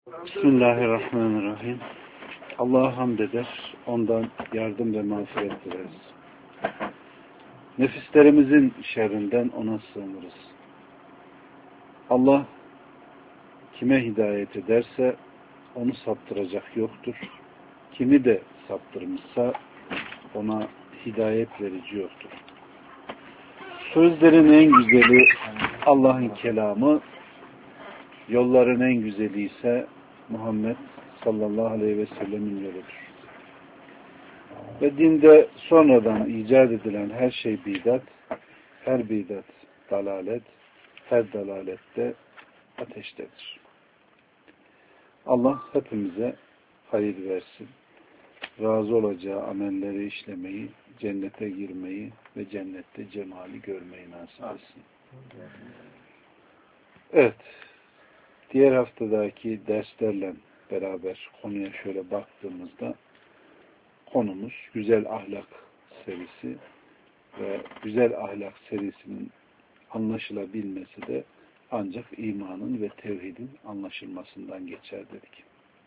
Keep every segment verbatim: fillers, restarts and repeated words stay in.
Bismillahirrahmanirrahim. Allah'a hamd eder, ondan yardım ve mağfiret dileriz. Nefislerimizin şerrinden ona sığınırız. Allah kime hidayet ederse onu saptıracak yoktur. Kimi de saptırmışsa ona hidayet verici yoktur. Sözlerin en güzeli Allah'ın kelamı, yolların en güzeli ise Muhammed sallallahu aleyhi ve sellemin yoludur. Ve dinde sonradan icat edilen her şey bidat, her bidat dalalet, her dalalette ateştedir. Allah hepimize hayır versin. Razı olacağı amelleri işlemeyi, cennete girmeyi ve cennette cemali görmeyi nasip etsin. Evet. Diğer haftadaki derslerle beraber konuya şöyle baktığımızda konumuz güzel ahlak serisi ve güzel ahlak serisinin anlaşılabilmesi de ancak imanın ve tevhidin anlaşılmasından geçer dedik.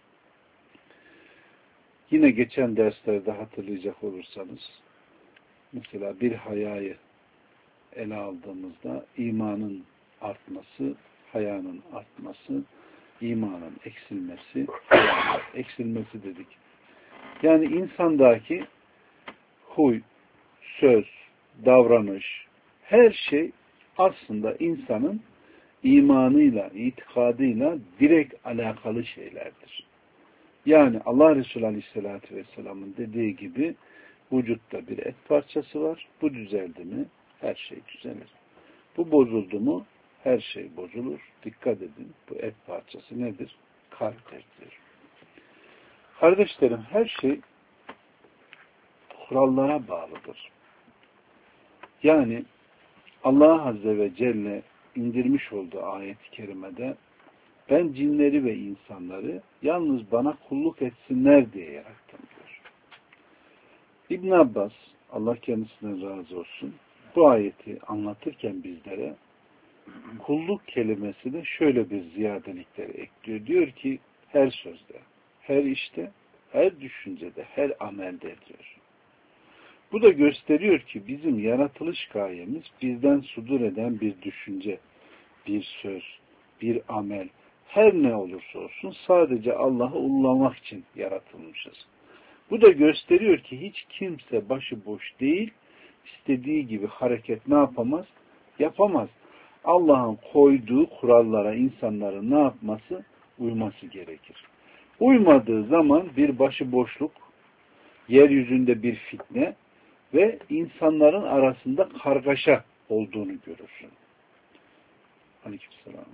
Yine geçen derslerde hatırlayacak olursanız mesela bir hayayı ele aldığımızda imanın artması, hayanın artması, imanın eksilmesi, eksilmesi dedik. Yani insandaki huy, söz, davranış, her şey aslında insanın imanıyla, itikadıyla direkt alakalı şeylerdir. Yani Allah Resulü Aleyhisselatü Vesselam'ın dediği gibi vücutta bir et parçası var. Bu düzeldi mi her şey düzelir. Bu bozuldu mu her şey bozulur. Dikkat edin. Bu et parçası nedir? Kalptir. Kardeşlerim, her şey kurallara bağlıdır. Yani Allah Azze ve Celle indirmiş olduğu ayet-i kerimede ben cinleri ve insanları yalnız bana kulluk etsinler diye yarattım diyor. İbn Abbas, Allah kendisinden razı olsun, bu ayeti anlatırken bizlere kulluk kelimesi de şöyle bir ziyadelikleri ekliyor. Diyor ki her sözde, her işte, her düşüncede, her amelde diyor. Bu da gösteriyor ki bizim yaratılış gayemiz bizden sudur eden bir düşünce, bir söz, bir amel, her ne olursa olsun sadece Allah'ı ulullamak için yaratılmışız. Bu da gösteriyor ki hiç kimse başıboş değil, istediği gibi hareket ne yapamaz? Yapamaz. Allah'ın koyduğu kurallara insanların ne yapması? Uyması gerekir. Uymadığı zaman bir başıboşluk, yeryüzünde bir fitne ve insanların arasında kargaşa olduğunu görürsün. Aleykümselam.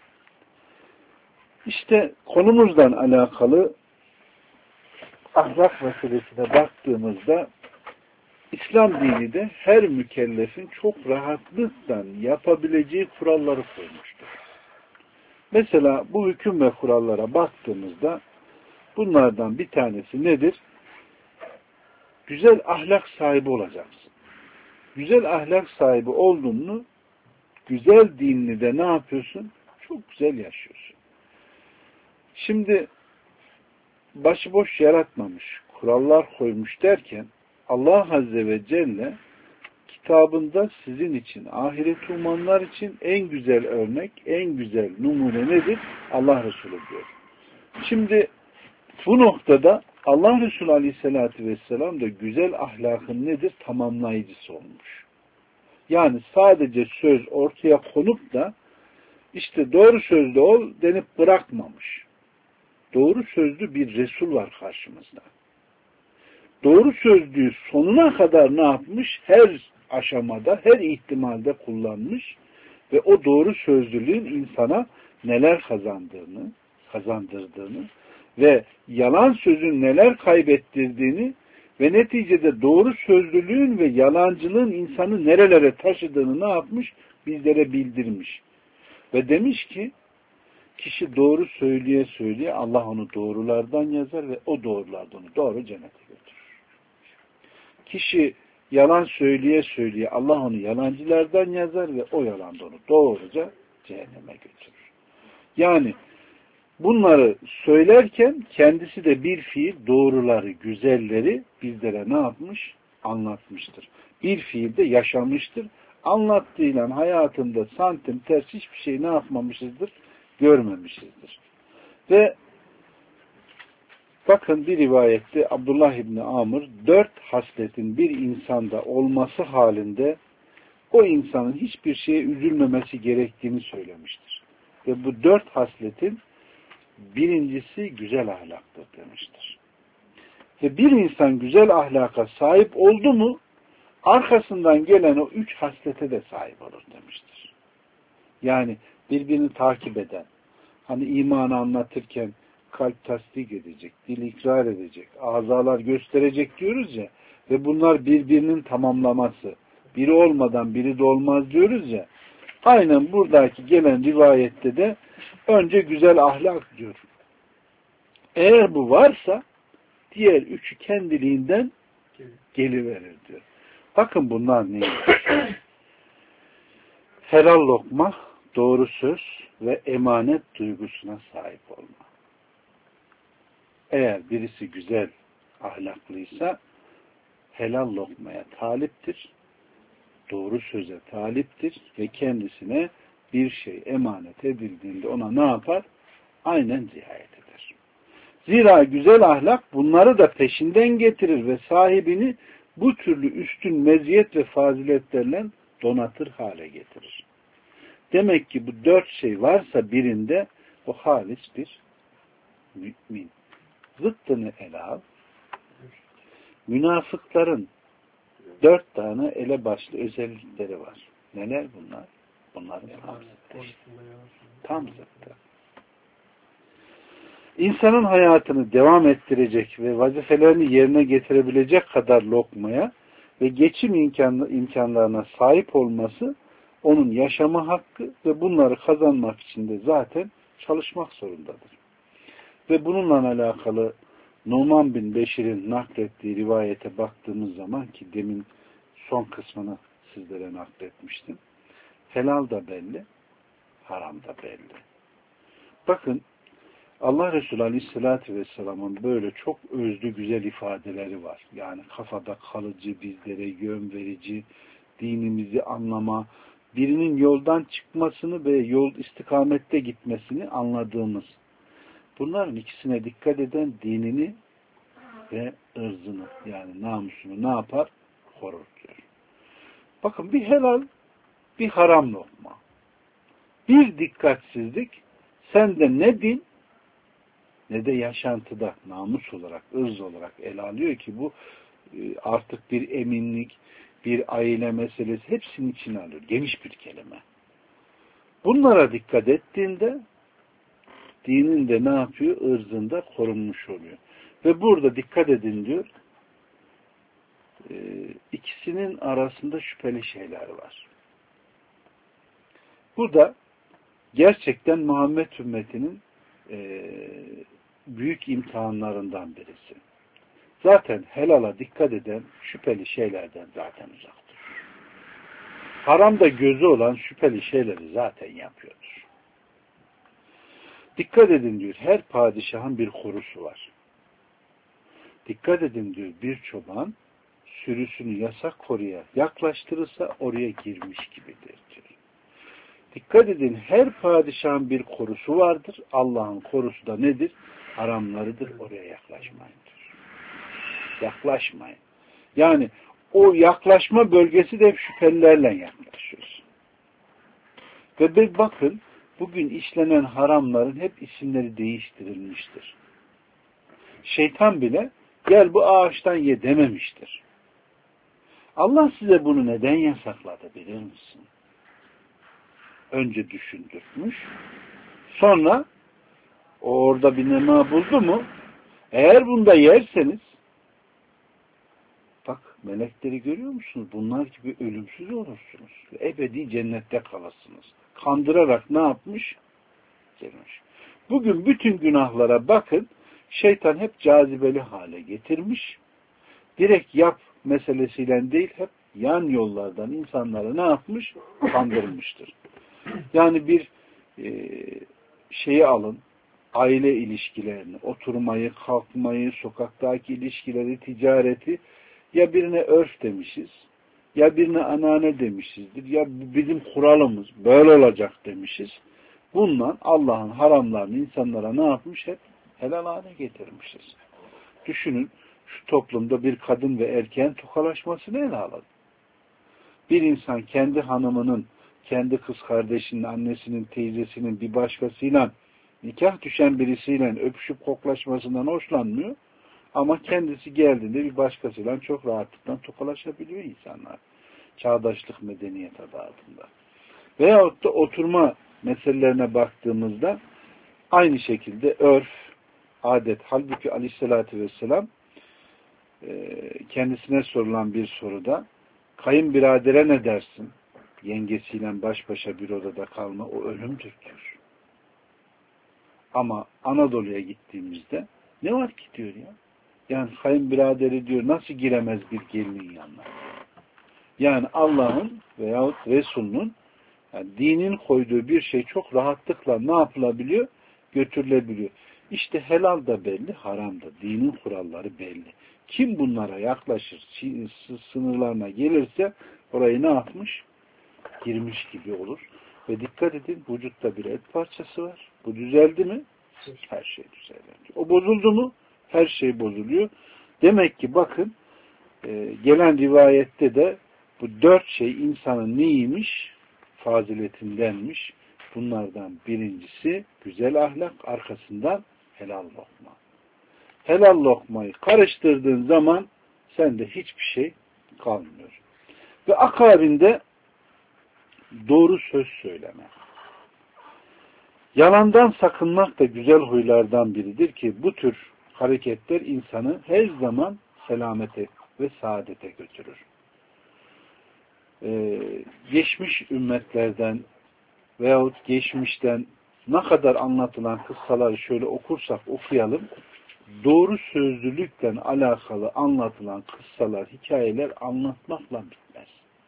İşte konumuzdan alakalı ahlak meselesine baktığımızda İslam dini de her mükellefin çok rahatlıkla yapabileceği kuralları koymuştur. Mesela bu hüküm ve kurallara baktığımızda bunlardan bir tanesi nedir? Güzel ahlak sahibi olacaksın. Güzel ahlak sahibi oldun mu güzel dinini de ne yapıyorsun? Çok güzel yaşıyorsun. Şimdi başıboş yaratmamış, kurallar koymuş derken Allah Azze ve Celle kitabında sizin için, ahiret umanlar için en güzel örnek, en güzel numune nedir? Allah Resulü diyor. Şimdi bu noktada Allah Resulü Aleyhisselatü Vesselam da güzel ahlakın nedir? Tamamlayıcısı olmuş. Yani sadece söz ortaya konup da işte doğru sözlü ol denip bırakmamış. Doğru sözlü bir Resul var karşımızda. Doğru sözlüğü sonuna kadar ne yapmış? Her aşamada, her ihtimalde kullanmış ve o doğru sözlülüğün insana neler kazandığını, kazandırdığını ve yalan sözün neler kaybettirdiğini ve neticede doğru sözlülüğün ve yalancılığın insanı nerelere taşıdığını ne yapmış? Bizlere bildirmiş. Ve demiş ki kişi doğru söyleye söyleye Allah onu doğrulardan yazar ve o doğrulardan onu doğru cennete götürür. Kişi yalan söyleye söyleye Allah onu yalancılardan yazar ve o yalandan onu doğruca cehenneme götürür. Yani bunları söylerken kendisi de bir fiil doğruları, güzelleri bizlere ne yapmış? Anlatmıştır. Bir fiilde yaşamıştır. Anlattığıyla hayatında santim ters hiçbir şey ne yapmamışızdır? Görmemişizdir. Ve bakın bir rivayette Abdullah İbni Amr dört hasletin bir insanda olması halinde o insanın hiçbir şeye üzülmemesi gerektiğini söylemiştir. Ve bu dört hasletin birincisi güzel ahlaktır demiştir. Ve bir insan güzel ahlaka sahip oldu mu arkasından gelen o üç haslete de sahip olur demiştir. Yani birbirini takip eden, hani imanı anlatırken kalp tasdik edecek, dil ikrar edecek, azalar gösterecek diyoruz ya ve bunlar birbirinin tamamlaması. Biri olmadan biri de olmaz diyoruz ya. Aynen buradaki gelen rivayette de önce güzel ahlak diyor. Eğer bu varsa diğer üçü kendiliğinden geliverir diyor. Bakın bunlar neymiş? Helal lokma, doğru söz ve emanet duygusuna sahip olma. Eğer birisi güzel ahlaklıysa helal lokmaya taliptir, doğru söze taliptir ve kendisine bir şey emanet edildiğinde ona ne yapar? Aynen riayet eder. Zira güzel ahlak bunları da peşinden getirir ve sahibini bu türlü üstün meziyet ve faziletlerle donatır hale getirir. Demek ki bu dört şey varsa birinde o halis bir mümin. Zıttını ele al. Münafıkların dört tane ele başlı özellikleri var. Neler bunlar? Bunların tam zıttı. Tam zıttı. İnsanın hayatını devam ettirecek ve vazifelerini yerine getirebilecek kadar lokmaya ve geçim imkanı, imkanlarına sahip olması onun yaşama hakkı ve bunları kazanmak için de zaten çalışmak zorundadır. Ve bununla alakalı Numan bin Beşir'in naklettiği rivayete baktığımız zaman ki demin son kısmını sizlere nakletmiştim. Helal da belli, haram da belli. Bakın Allah Resulü Aleyhisselatü Vesselam'ın böyle çok özlü güzel ifadeleri var. Yani kafada kalıcı, bizlere yön verici, dinimizi anlama, birinin yoldan çıkmasını ve yol istikamette gitmesini anladığımız. Bunların ikisine dikkat eden dinini ve ırzını yani namusunu ne yapar? Korur diyor. Bakın bir helal, bir haram lokma. Bir dikkatsizlik sende ne din ne de yaşantıda namus olarak, ırz olarak ele alıyor ki bu artık bir eminlik, bir aile meselesi hepsinin içine alıyor. Geniş bir kelime. Bunlara dikkat ettiğinde dinin de ne yapıyor? Irzında korunmuş oluyor. Ve burada dikkat edin diyor ikisinin arasında şüpheli şeyler var. Bu da gerçekten Muhammed ümmetinin e, büyük imtihanlarından birisi. Zaten helala dikkat eden şüpheli şeylerden zaten uzaktır. Haramda gözü olan şüpheli şeyleri zaten yapıyordur. Dikkat edin diyor, her padişahın bir korusu var. Dikkat edin diyor, bir çoban sürüsünü yasak koruya yaklaştırırsa oraya girmiş gibidir diyor. Dikkat edin, her padişahın bir korusu vardır. Allah'ın korusu da nedir? Haramlarıdır. Oraya yaklaşmayın diyor. Yaklaşmayın. Yani o yaklaşma bölgesi de hep şüphelilerle yaklaşıyoruz. Ve bir bakın, bugün işlenen haramların hep isimleri değiştirilmiştir. Şeytan bile gel bu ağaçtan ye dememiştir. Allah size bunu neden yasakladı bilir misin? Önce düşündürmüş. Sonra orada bir nema buldu mu? Eğer bunda yerseniz bak melekleri görüyor musunuz? Bunlar gibi ölümsüz olursunuz. Ebedi cennette kalırsınız. Kandırarak ne yapmış? Gelmiş. Bugün bütün günahlara bakın. Şeytan hep cazibeli hale getirmiş. Direkt yap meselesiyle değil hep yan yollardan insanları ne yapmış? Kandırmıştır. Yani bir e, şeyi alın, aile ilişkilerini, oturmayı, kalkmayı, sokaktaki ilişkileri, ticareti ya birine örf demişiz, ya birine anane demişizdir, ya bizim kuralımız böyle olacak demişiz. Bundan Allah'ın haramlarını insanlara ne yapmış? Hep helal hale getirmişiz. Düşünün, şu toplumda bir kadın ve erkeğin tokalaşmasını ele alalım. Bir insan kendi hanımının, kendi kız kardeşinin, annesinin, teyzesinin bir başkasıyla, nikah düşen birisiyle öpüşüp koklaşmasından hoşlanmıyor. Ama kendisi geldiğinde bir başkasıyla çok rahatlıkla tokalaşabiliyor insanlar. Çağdaşlık, medeniyet adı altında. Veyahut da oturma meselelerine baktığımızda aynı şekilde örf, adet. Halbuki aleyhissalatü vesselam kendisine sorulan bir soruda kayınbiradere ne dersin? Yengesiyle baş başa bir odada kalma o ölümdür diyor. Ama Anadolu'ya gittiğimizde ne var ki diyor ya? Yani kayınbiraderi diyor nasıl giremez bir gelinin yanına? Yani Allah'ın veyahut Resul'ün yani dinin koyduğu bir şey çok rahatlıkla ne yapılabiliyor? Götürülebiliyor. İşte helal da belli, haram da. Dinin kuralları belli. Kim bunlara yaklaşır, sınırlarına gelirse orayı ne yapmış? Girmiş gibi olur. Ve dikkat edin, vücutta bir et parçası var. Bu düzeldi mi? Her şey düzelir. O bozuldu mu? Her şey bozuluyor. Demek ki bakın, gelen rivayette de bu dört şey insanın neymiş? Faziletindenmiş. Bunlardan birincisi güzel ahlak, arkasından helal lokma. Helal lokmayı karıştırdığın zaman sende hiçbir şey kalmıyor. Ve akabinde doğru söz söyleme. Yalandan sakınmak da güzel huylardan biridir ki bu tür hareketler insanı her zaman selamete ve saadete götürür. Ee, geçmiş ümmetlerden veyahut geçmişten ne kadar anlatılan kıssaları şöyle okursak okuyalım, doğru sözlülükle alakalı anlatılan kıssalar, hikayeler anlatmakla bitmez.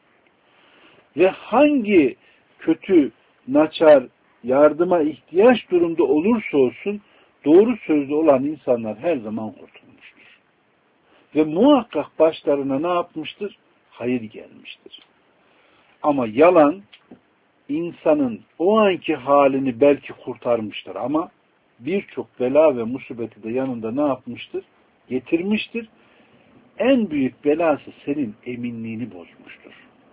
Ve hangi kötü, naçar, yardıma ihtiyaç durumda olursa olsun doğru sözlü olan insanlar her zaman kurtulmuştur. Ve muhakkak başlarına ne yapmıştır? Hayır gelmiştir. Ama yalan insanın o anki halini belki kurtarmıştır ama birçok bela ve musibeti de yanında ne yapmıştır? Getirmiştir. En büyük belası senin eminliğini bozmuştur.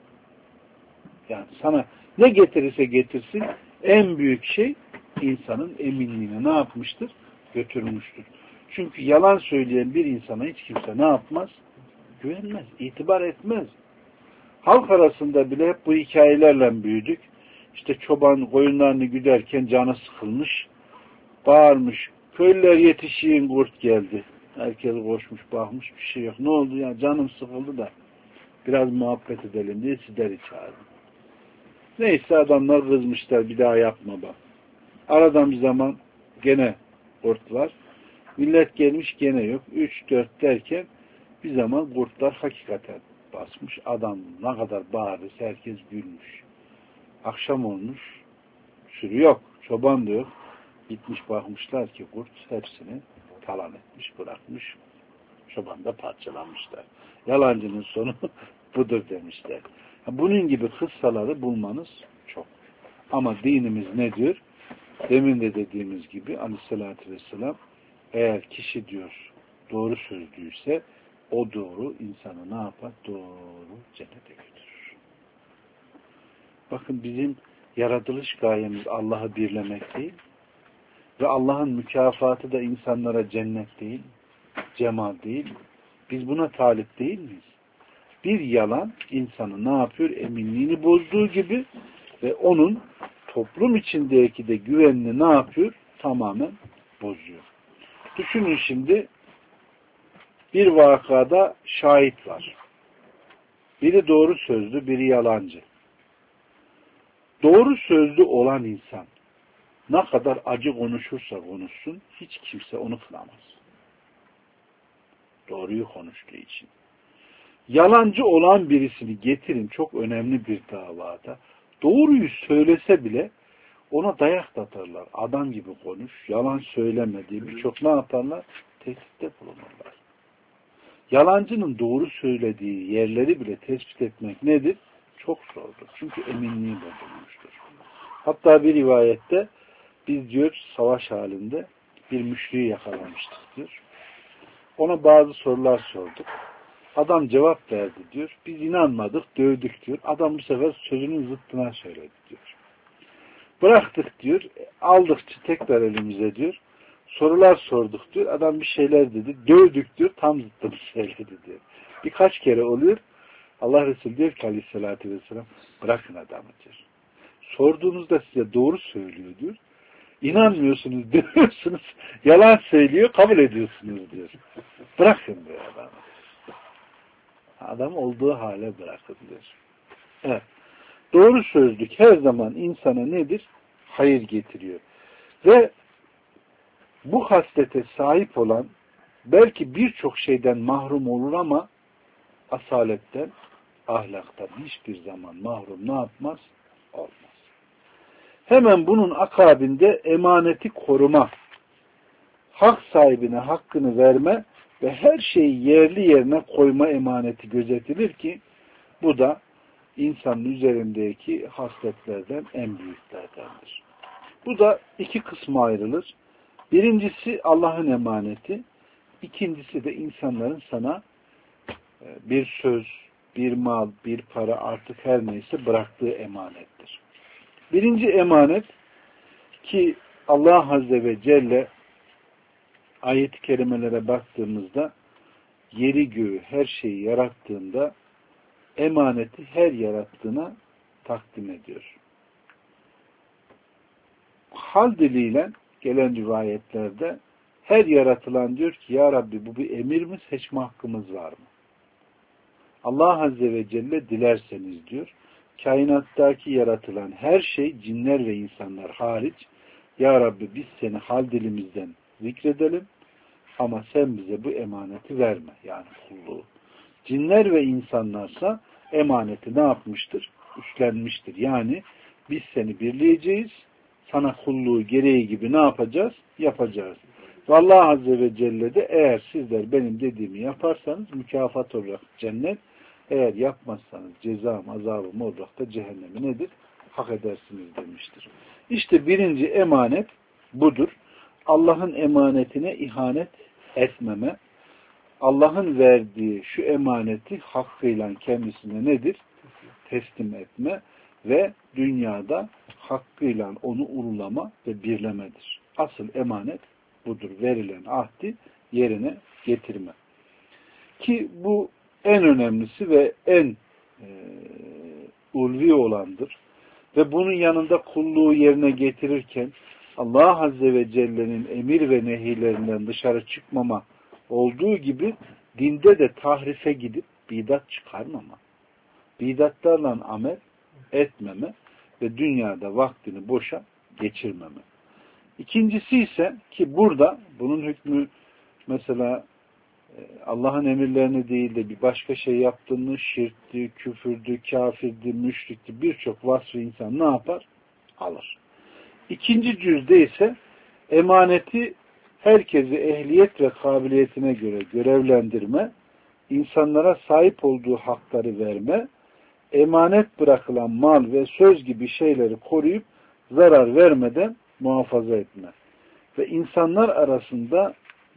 Yani sana ne getirirse getirsin en büyük şey insanın eminliğini ne yapmıştır? Götürmüştür. Çünkü yalan söyleyen bir insana hiç kimse ne yapmaz? Güvenmez, itibar etmez. Halk arasında bile hep bu hikayelerle büyüdük. İşte çoban koyunlarını güderken canı sıkılmış, bağırmış. Köylüler yetişiyin, kurt geldi. Herkes koşmuş, bakmış, bir şey yok. Ne oldu ya? Canım sıkıldı da biraz muhabbet edelim diye sizleri çağırdım. Neyse adamlar kızmışlar, bir daha yapma bak. Aradan bir zaman gene kurt var. Millet gelmiş gene yok. Üç dört derken bir zaman kurtlar hakikaten basmış. Adam ne kadar bağırırsa herkes gülmüş. Akşam olmuş. Sürü yok. Çoban da yok. Gitmiş bakmışlar ki kurt hepsini talan etmiş, bırakmış. Çoban da parçalanmışlar. Yalancının sonu budur demişler. Bunun gibi kıssaları bulmanız çok. Ama dinimiz ne diyor? Demin de dediğimiz gibi aleyhissalatü vesselam eğer kişi diyor doğru sözlüyse o doğru insanı ne yapar? Doğru cennete götürür. Bakın bizim yaratılış gayemiz Allah'ı birlemek değil ve Allah'ın mükafatı da insanlara cennet değil, cemal değil. Biz buna talip değil miyiz? Bir yalan insanı ne yapıyor? Eminliğini bozduğu gibi ve onun toplum içindeki de güvenini ne yapıyor? Tamamen bozuyor. Düşünün şimdi bir vakada şahit var. Biri doğru sözlü, biri yalancı. Doğru sözlü olan insan ne kadar acı konuşursa konuşsun hiç kimse onu kınamaz. Doğruyu konuştuğu için. Yalancı olan birisini getirin çok önemli bir davada. Doğruyu söylese bile Ona dayak da atarlar. Adam gibi konuş, yalan söyleme diye birçok ne yaparlar? Tehditte bulunurlar. Yalancının doğru söylediği yerleri bile tespit etmek nedir? Çok zordur. Çünkü eminliği bozulmuştur. Hatta bir rivayette biz diyor savaş halinde bir müşriği yakalamıştık diyor. Ona bazı sorular sorduk. Adam cevap verdi diyor. Biz inanmadık, dövdük diyor. Adam bu sefer sözünün zıttına söyledi diyor. Bıraktık diyor. Aldıkça tekrar elimize diyor. Sorular sorduk diyor. Adam bir şeyler dedi. Dövdük diyor. Tam zıttını söyledi diyor. Birkaç kere oluyor. Allah Resulü diyor ki aleyhissalatü vesselam bırakın adamı diyor. Sorduğunuzda size doğru söylüyor diyor. İnanmıyorsunuz, dövüyorsunuz. Yalan söylüyor, kabul ediyorsunuz diyor. Bırakın diyor adamı. Adam olduğu hale bırakın diyor. Evet. Doğru sözlük her zaman insana nedir? Hayır getiriyor. Ve bu haslete sahip olan belki birçok şeyden mahrum olur ama asaletten, ahlaktan hiçbir zaman mahrum ne yapmaz? Olmaz. Hemen bunun akabinde emaneti koruma, hak sahibine hakkını verme ve her şeyi yerli yerine koyma emaneti gözetilir ki bu da insanın üzerindeki hasletlerden en büyüklerdendir. Bu da iki kısma ayrılır. Birincisi Allah'ın emaneti, ikincisi de insanların sana bir söz, bir mal, bir para artık her neyse bıraktığı emanettir. Birinci emanet ki Allah Azze ve Celle ayet-i kerimelere baktığımızda yeri göğü her şeyi yarattığında emaneti her yarattığına takdim ediyor. Hal diliyle gelen rivayetlerde her yaratılan diyor ki ya Rabbi bu bir emir mi, seçme hakkımız var mı? Allah Azze ve Celle dilerseniz diyor kainattaki yaratılan her şey cinler ve insanlar hariç ya Rabbi biz seni hal dilimizden zikredelim ama sen bize bu emaneti verme. Yani kulluğu. Cinler ve insanlarsa emaneti ne yapmıştır? Üstlenmiştir. Yani biz seni birleyeceğiz. Sana kulluğu gereği gibi ne yapacağız? Yapacağız. Ve Allah Azze ve Celle de eğer sizler benim dediğimi yaparsanız mükafat olarak cennet, eğer yapmazsanız cezam, azabım olarak da cehennemi nedir? Hak edersiniz demiştir. İşte birinci emanet budur. Allah'ın emanetine ihanet etmeme, Allah'ın verdiği şu emaneti hakkıyla kendisine nedir? Teslim etme ve dünyada hakkıyla onu ululama ve birlemedir. Asıl emanet budur. Verilen ahdi yerine getirme. Ki bu en önemlisi ve en e, ulvi olandır. Ve bunun yanında kulluğu yerine getirirken Allah Azze ve Celle'nin emir ve nehirlerinden dışarı çıkmama olduğu gibi dinde de tahrife gidip bidat çıkarmama, bidatlarla amel etmeme ve dünyada vaktini boşa geçirmeme. İkincisi ise ki burada bunun hükmü mesela Allah'ın emirlerini değil de bir başka şey yaptığını şirkti, küfürdü, kafirdi, müşrikti birçok vasfı insan ne yapar? Alır. İkinci cüzde ise emaneti herkesi ehliyet ve kabiliyetine göre görevlendirme, insanlara sahip olduğu hakları verme, emanet bırakılan mal ve söz gibi şeyleri koruyup zarar vermeden muhafaza etme ve insanlar arasında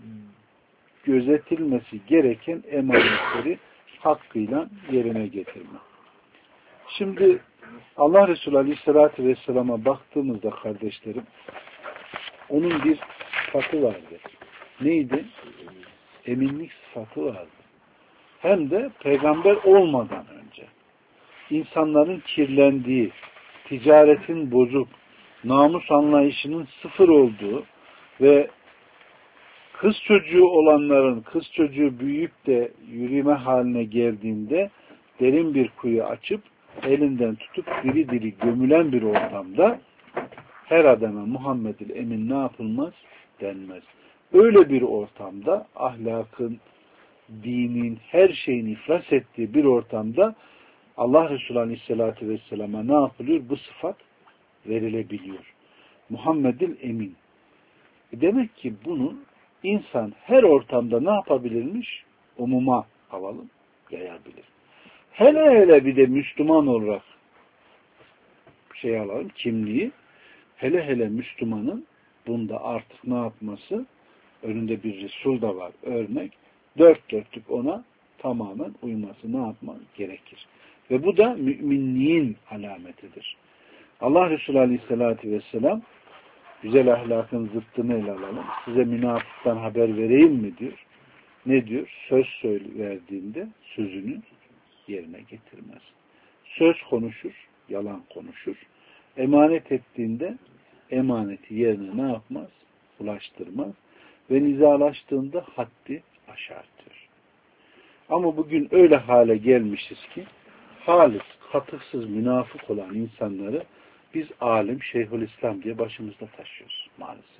gözetilmesi gereken emanetleri hakkıyla yerine getirme. Şimdi Allah Resulü Aleyhisselatü Vesselam'a baktığımızda kardeşlerim, onun bir sıfatı vardı. Neydi? Eminlik sıfatı vardı. Hem de peygamber olmadan önce. İnsanların kirlendiği, ticaretin bozuk, namus anlayışının sıfır olduğu ve kız çocuğu olanların kız çocuğu büyüyüp de yürüme haline geldiğinde derin bir kuyu açıp elinden tutup diri diri gömülen bir ortamda her adama Muhammed'il Emin ne yapılmaz? Denmez. Öyle bir ortamda ahlakın, dinin, her şeyin iflas ettiği bir ortamda Allah Resulü Aleyhisselatü Vesselam'a ne yapılıyor? Bu sıfat verilebiliyor. Muhammed'il Emin. Demek ki bunu insan her ortamda ne yapabilirmiş? Umuma alalım, yayabilir. Hele hele bir de Müslüman olarak şey alalım, kimliği, hele hele Müslümanın bunda artık ne yapması? Önünde bir Resul da var, örnek. Dört dörtlük ona tamamen uyması ne yapmak gerekir? Ve bu da müminliğin alametidir. Allah Resulü Aleyhisselatü Vesselam güzel ahlakın zıttını ele alalım. Size münafıktan haber vereyim mi diyor. Ne diyor? Söz söyle verdiğinde sözünü yerine getirmez. Söz konuşur, yalan konuşur. Emanet ettiğinde emaneti yerine ne yapmaz? Ulaştırmaz. Ve nizalaştığında haddi aşar diyor. Ama bugün öyle hale gelmişiz ki halis, katıksız, münafık olan insanları biz alim, Şeyhülislam diye başımızda taşıyoruz maalesef.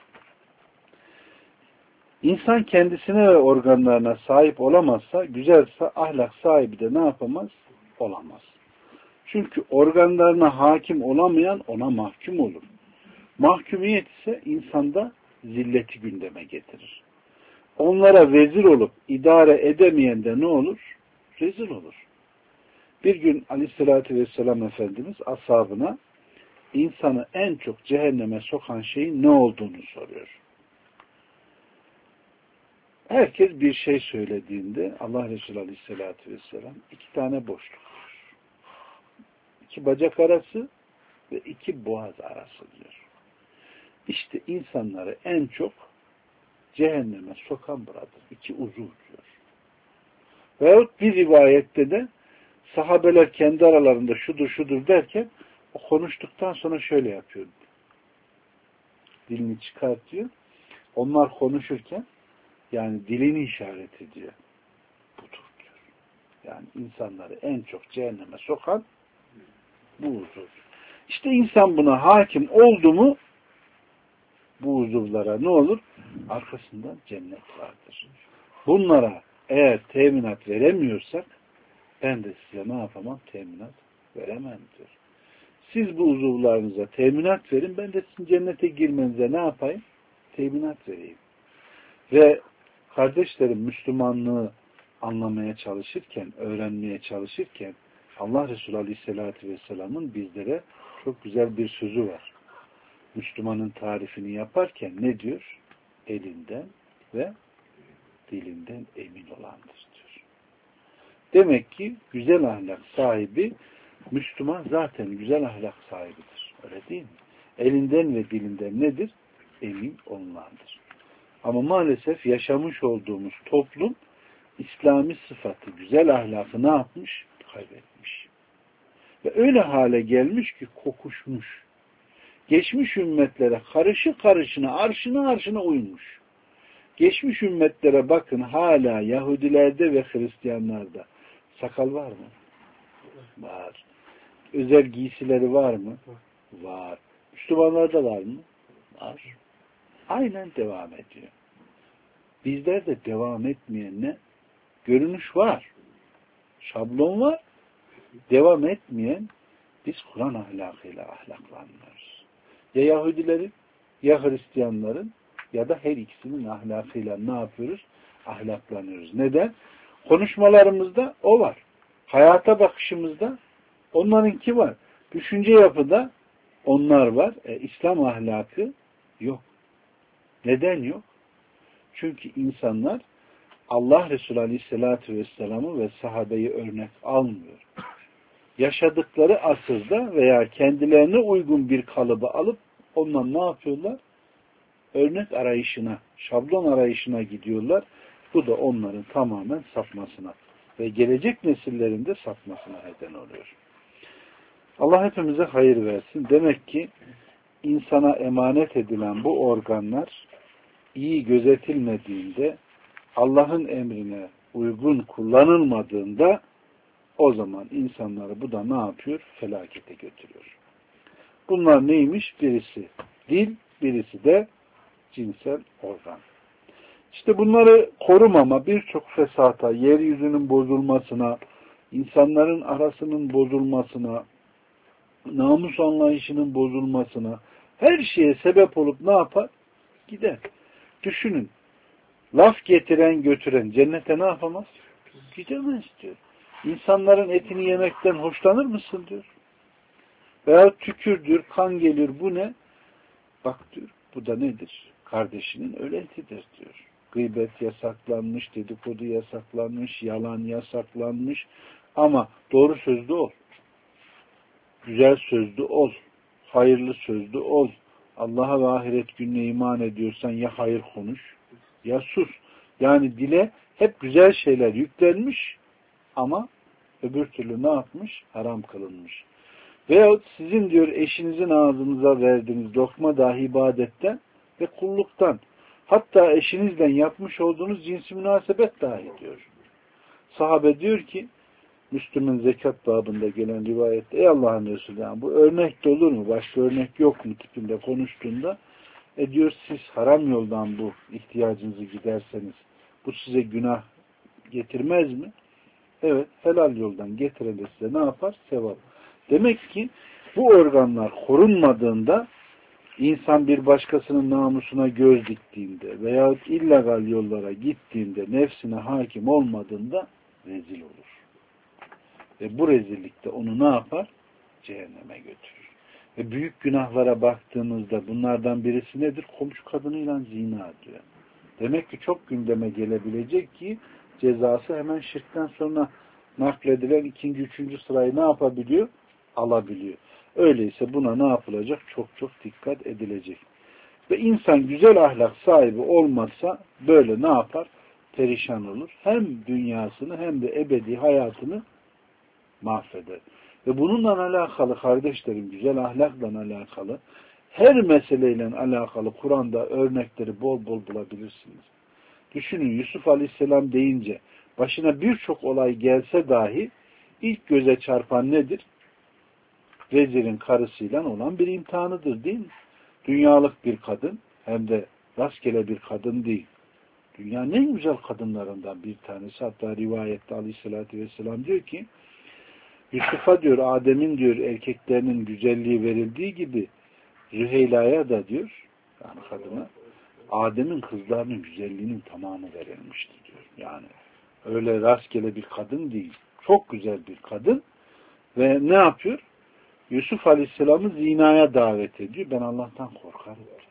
İnsan kendisine ve organlarına sahip olamazsa, güzelse ahlak sahibi de ne yapamaz? Olamaz. Çünkü organlarına hakim olamayan ona mahkum olur. Mahkumiyet ise insanda zilleti gündeme getirir. Onlara vezir olup idare edemeyen de ne olur? Rezil olur. Bir gün Aleyhisselatü Vesselam Efendimiz ashabına insanı en çok cehenneme sokan şeyin ne olduğunu soruyor. Herkes bir şey söylediğinde Allah Resulü Aleyhisselatü Vesselam iki tane boşluk diyor. İki bacak arası ve iki boğaz arası diyor. İşte insanları en çok cehenneme sokan buradır. İki uzuv diyor. Veyahut bir rivayette de sahabeler kendi aralarında şudur şudur derken o konuştuktan sonra şöyle yapıyor. Dilini çıkartıyor. Onlar konuşurken yani dilini işaret ediyor. Budur diyor. Yani insanları en çok cehenneme sokan bu uzuv. İşte insan buna hakim oldu mu bu uzuvlara ne olur? Arkasından cennet vardır. Bunlara eğer teminat veremiyorsak ben de size ne yapamam? Teminat veremem diyor. Siz bu uzuvlarınıza teminat verin, ben de sizin cennete girmenize ne yapayım? Teminat vereyim. Ve kardeşlerim Müslümanlığı anlamaya çalışırken, öğrenmeye çalışırken Allah Resulü Aleyhisselatü Vesselam'ın bizlere çok güzel bir sözü var. Müslümanın tarifini yaparken ne diyor? Elinden ve dilinden emin olandır diyor. Demek ki güzel ahlak sahibi Müslüman zaten güzel ahlak sahibidir. Öyle değil mi? Elinden ve dilinden nedir? Emin olunandır. Ama maalesef yaşamış olduğumuz toplum İslami sıfatı, güzel ahlakı ne yapmış? Kaybetmiş. Ve öyle hale gelmiş ki kokuşmuş. Geçmiş ümmetlere karışı karışına, arşına arşına uymuş. Geçmiş ümmetlere bakın hala Yahudilerde ve Hristiyanlarda sakal var mı? Var. Özel giysileri var mı? Var. Müslümanlarda var mı? Var. Aynen devam ediyor. Bizlerde devam etmeyen ne? Görünüş var. Şablon var. Devam etmeyen biz Kur'an ahlakıyla ahlaklanmıyoruz. Ya Yahudilerin ya Hristiyanların ya da her ikisinin ahlakıyla ne yapıyoruz? Ahlaklanıyoruz. Neden? Konuşmalarımızda o var. Hayata bakışımızda onlarınki var. Düşünce yapıda onlar var. E, İslam ahlakı yok. Neden yok? Çünkü insanlar Allah Resulü Aleyhisselatü Vesselam'ı ve sahabeyi örnek almıyor. Yaşadıkları asırda veya kendilerine uygun bir kalıbı alıp ondan ne yapıyorlar? Örnek arayışına, şablon arayışına gidiyorlar. Bu da onların tamamen sapmasına ve gelecek nesillerin de sapmasına neden oluyor. Allah hepimize hayır versin. Demek ki insana emanet edilen bu organlar iyi gözetilmediğinde, Allah'ın emrine uygun kullanılmadığında o zaman insanları bu da ne yapıyor? Felakete götürüyor. Bunlar neymiş? Birisi dil, birisi de cinsel organ. İşte bunları korumama birçok fesata, yeryüzünün bozulmasına, insanların arasının bozulmasına, namus anlayışının bozulmasına, Her şeye sebep olup ne yapar? Gider. Düşünün. Laf getiren götüren cennete ne yapamaz? Gidemez diyor. İnsanların etini yemekten hoşlanır mısın diyor. Veya tükürdür, kan gelir, bu ne? Bak diyor, bu da nedir? Kardeşinin ölü etidir diyor. Gıybet yasaklanmış, dedikodu yasaklanmış, yalan yasaklanmış. Ama doğru sözlü ol. Güzel sözlü ol. Hayırlı sözlü ol. Allah'a ve ahiret gününe iman ediyorsan ya hayır konuş ya sus. Yani dile hep güzel şeyler yüklenmiş ama öbür türlü ne yapmış? Haram kılınmış. Veyahut sizin diyor eşinizin ağzınıza verdiğiniz lokma dahi ibadetten ve kulluktan. Hatta eşinizle yapmış olduğunuz cinsi münasebet dahi diyor. Sahabe diyor ki Müslüm'ün zekat babında gelen rivayette ey Allah'ın Resulü yani bu örnek de olur mu? Başka örnek yok mu tipinde konuştuğunda e diyor siz haram yoldan bu ihtiyacınızı giderseniz bu size günah getirmez mi? Evet, helal yoldan getirene size ne yapar? Sevap. Demek ki bu organlar korunmadığında insan bir başkasının namusuna göz diktiğinde veya illegal yollara gittiğinde nefsine hakim olmadığında rezil olur. Ve bu rezillikte onu ne yapar? Cehenneme götürür. Ve büyük günahlara baktığımızda bunlardan birisi nedir? Komşu kadınıyla zina diyor. Demek ki çok gündeme gelebilecek ki cezası hemen şirkten sonra nakledilen ikinci, üçüncü sırayı ne yapabiliyor? Alabiliyor. Öyleyse buna ne yapılacak? Çok çok dikkat edilecek. Ve insan güzel ahlak sahibi olmazsa böyle ne yapar? Perişan olur. Hem dünyasını hem de ebedi hayatını mahveder. Ve bununla alakalı kardeşlerim, güzel ahlakla alakalı her meseleyle alakalı Kur'an'da örnekleri bol bol bulabilirsiniz. Düşünün Yusuf Aleyhisselam deyince başına birçok olay gelse dahi ilk göze çarpan nedir? Vezirin karısıyla olan bir imtihanıdır değil mi? Dünyalık bir kadın hem de rastgele bir kadın değil. Dünyanın en güzel kadınlarından bir tanesi. Hatta rivayette Aleyhisselatü Vesselam diyor ki Yusuf'a diyor Adem'in diyor erkeklerinin güzelliği verildiği gibi Züheyla'ya da diyor yani kadına Adem'in kızlarının güzelliğinin tamamı verilmişti diyor. Yani öyle rastgele bir kadın değil. Çok güzel bir kadın ve ne yapıyor? Yusuf Aleyhisselam'ı zinaya davet ediyor. Ben Allah'tan korkarım diyor.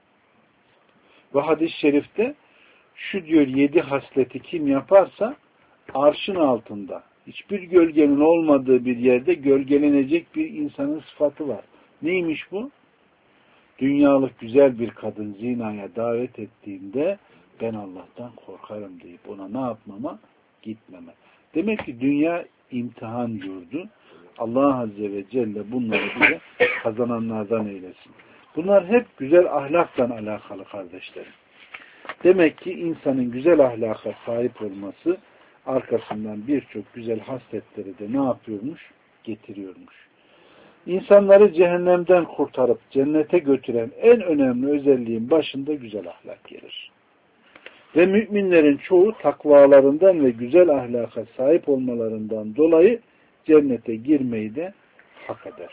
Ve hadis-i şerifte şu diyor yedi hasleti kim yaparsa arşın altında hiçbir gölgenin olmadığı bir yerde gölgelenecek bir insanın sıfatı var. Neymiş bu? Dünyalık güzel bir kadın zinaya davet ettiğinde ben Allah'tan korkarım deyip ona ne yapmama? Gitmeme. Demek ki dünya imtihan yurdu. Allah Azze ve Celle bunları bize kazananlardan eylesin. Bunlar hep güzel ahlakla alakalı kardeşlerim. Demek ki insanın güzel ahlaka sahip olması arkasından birçok güzel hasletleri de ne yapıyormuş? Getiriyormuş. İnsanları cehennemden kurtarıp cennete götüren en önemli özelliğin başında güzel ahlak gelir. Ve müminlerin çoğu takvalarından ve güzel ahlaka sahip olmalarından dolayı cennete girmeyi de hak eder.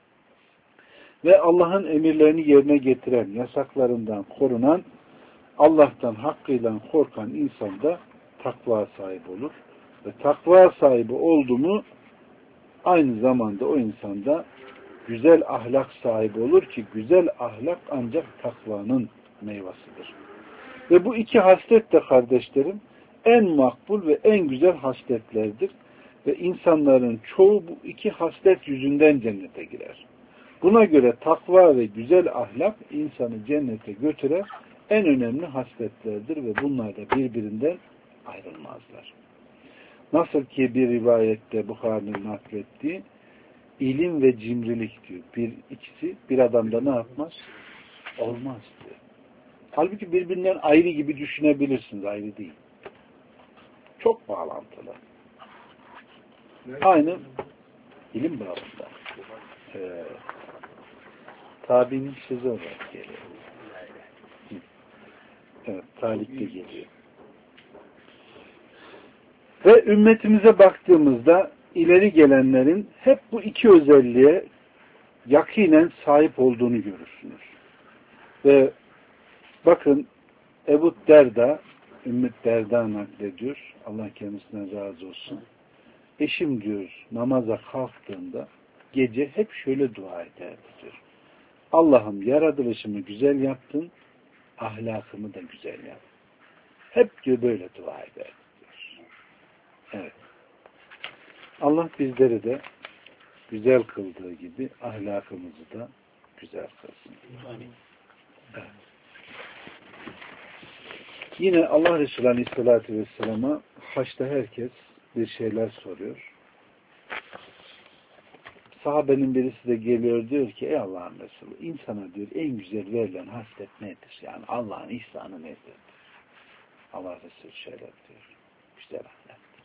Ve Allah'ın emirlerini yerine getiren, yasaklarından korunan, Allah'tan hakkıyla korkan insan da takva sahibi olur. Ve takva sahibi oldu mu aynı zamanda o insanda güzel ahlak sahibi olur ki güzel ahlak ancak takvanın meyvasıdır. Ve bu iki haslet de kardeşlerim en makbul ve en güzel hasletlerdir. Ve insanların çoğu bu iki haslet yüzünden cennete girer. Buna göre takva ve güzel ahlak insanı cennete götüren en önemli hasletlerdir ve bunlar da birbirinden ayrılmazlar. Nasıl ki bir rivayette Bukhari'nin naklettiği ilim ve cimrilik diyor. Bir ikisi bir adamda ne yapmaz? Olmaz diyor. Halbuki birbirinden ayrı gibi düşünebilirsiniz. Ayrı değil. Çok bağlantılı. Aynı ilim bağlamında. Ee, tabi'nin sözü olarak geliyor. Evet, talikte geliyor. Ve ümmetimize baktığımızda ileri gelenlerin hep bu iki özelliğe yakinen sahip olduğunu görürsünüz. Ve bakın Ebu Derda, Ümmü Derda naklediyor. Allah kendisinden razı olsun. Eşim diyor namaza kalktığında gece hep şöyle dua ederdi diyor. Allah'ım yaratılışımı güzel yaptın, ahlakımı da güzel yap. Hep diyor böyle dua ederdi diyor. Evet. Allah bizleri de güzel kıldığı gibi ahlakımızı da güzel kılsın. Evet. Yine Allah Resulü Aleyhisselatü Vesselam'a haçta herkes bir şeyler soruyor. Sahabenin birisi de geliyor diyor ki ey Allah'ın Resulü insana diyor en güzel verilen haslet nedir? Yani Allah'ın ihsanı nedir? Allah Resulü şöyle diyor. Güzel ahlaktır.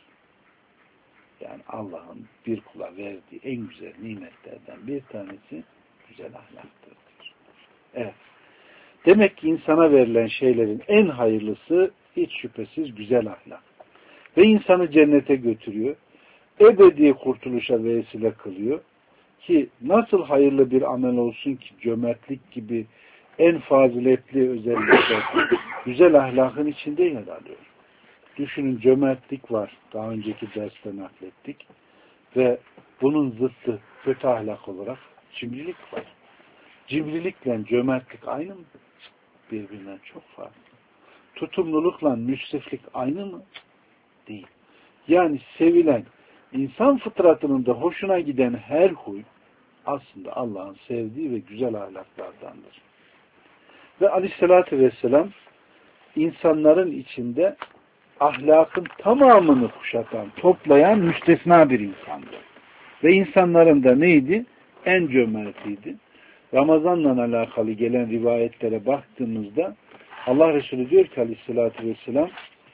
Yani Allah'ın bir kula verdiği en güzel nimetlerden bir tanesi güzel ahlaktır. Evet. Demek ki insana verilen şeylerin en hayırlısı hiç şüphesiz güzel ahlak. Ve insanı cennete götürüyor. Ebedi kurtuluşa vesile kılıyor. Ki nasıl hayırlı bir amel olsun ki cömertlik gibi en faziletli özellikler güzel ahlakın içinde yer alıyor. Düşünün cömertlik var. Daha önceki derste naklettik. Ve bunun zıttı kötü ahlak olarak cimrilik var. Cimrilikle cömertlik aynı mı? Birbirinden çok farklı. Tutumlulukla müsriflik aynı mı? Değil. Yani sevilen, insan fıtratının da hoşuna giden her huy aslında Allah'ın sevdiği ve güzel ahlaklardandır. Ve Aleyhisselatü Vesselam insanların içinde ahlakın tamamını kuşatan, toplayan müstesna bir insandı. Ve insanların da neydi? En cömertiydi. Ramazan'la alakalı gelen rivayetlere baktığımızda Allah Resulü diyor ki Aleyhisselatü Vesselam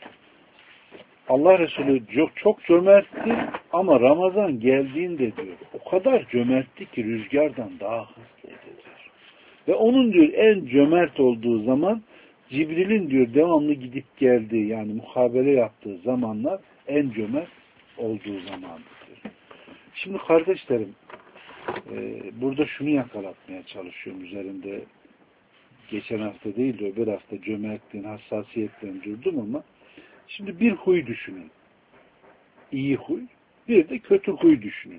Allah Resulü çok, çok cömertti ama Ramazan geldiğinde diyor o kadar cömertti ki rüzgardan daha hızlıydı diyor. Ve onun diyor en cömert olduğu zaman Cibril'in diyor devamlı gidip geldiği yani muhabere yaptığı zamanlar en cömert olduğu zamandır diyor. Şimdi kardeşlerim e, burada şunu yakalatmaya çalışıyorum üzerinde geçen hafta değil de öbür hafta cömertliğin hassasiyetten durdum ama şimdi bir huy düşünün. İyi huy, bir de kötü huy düşünün.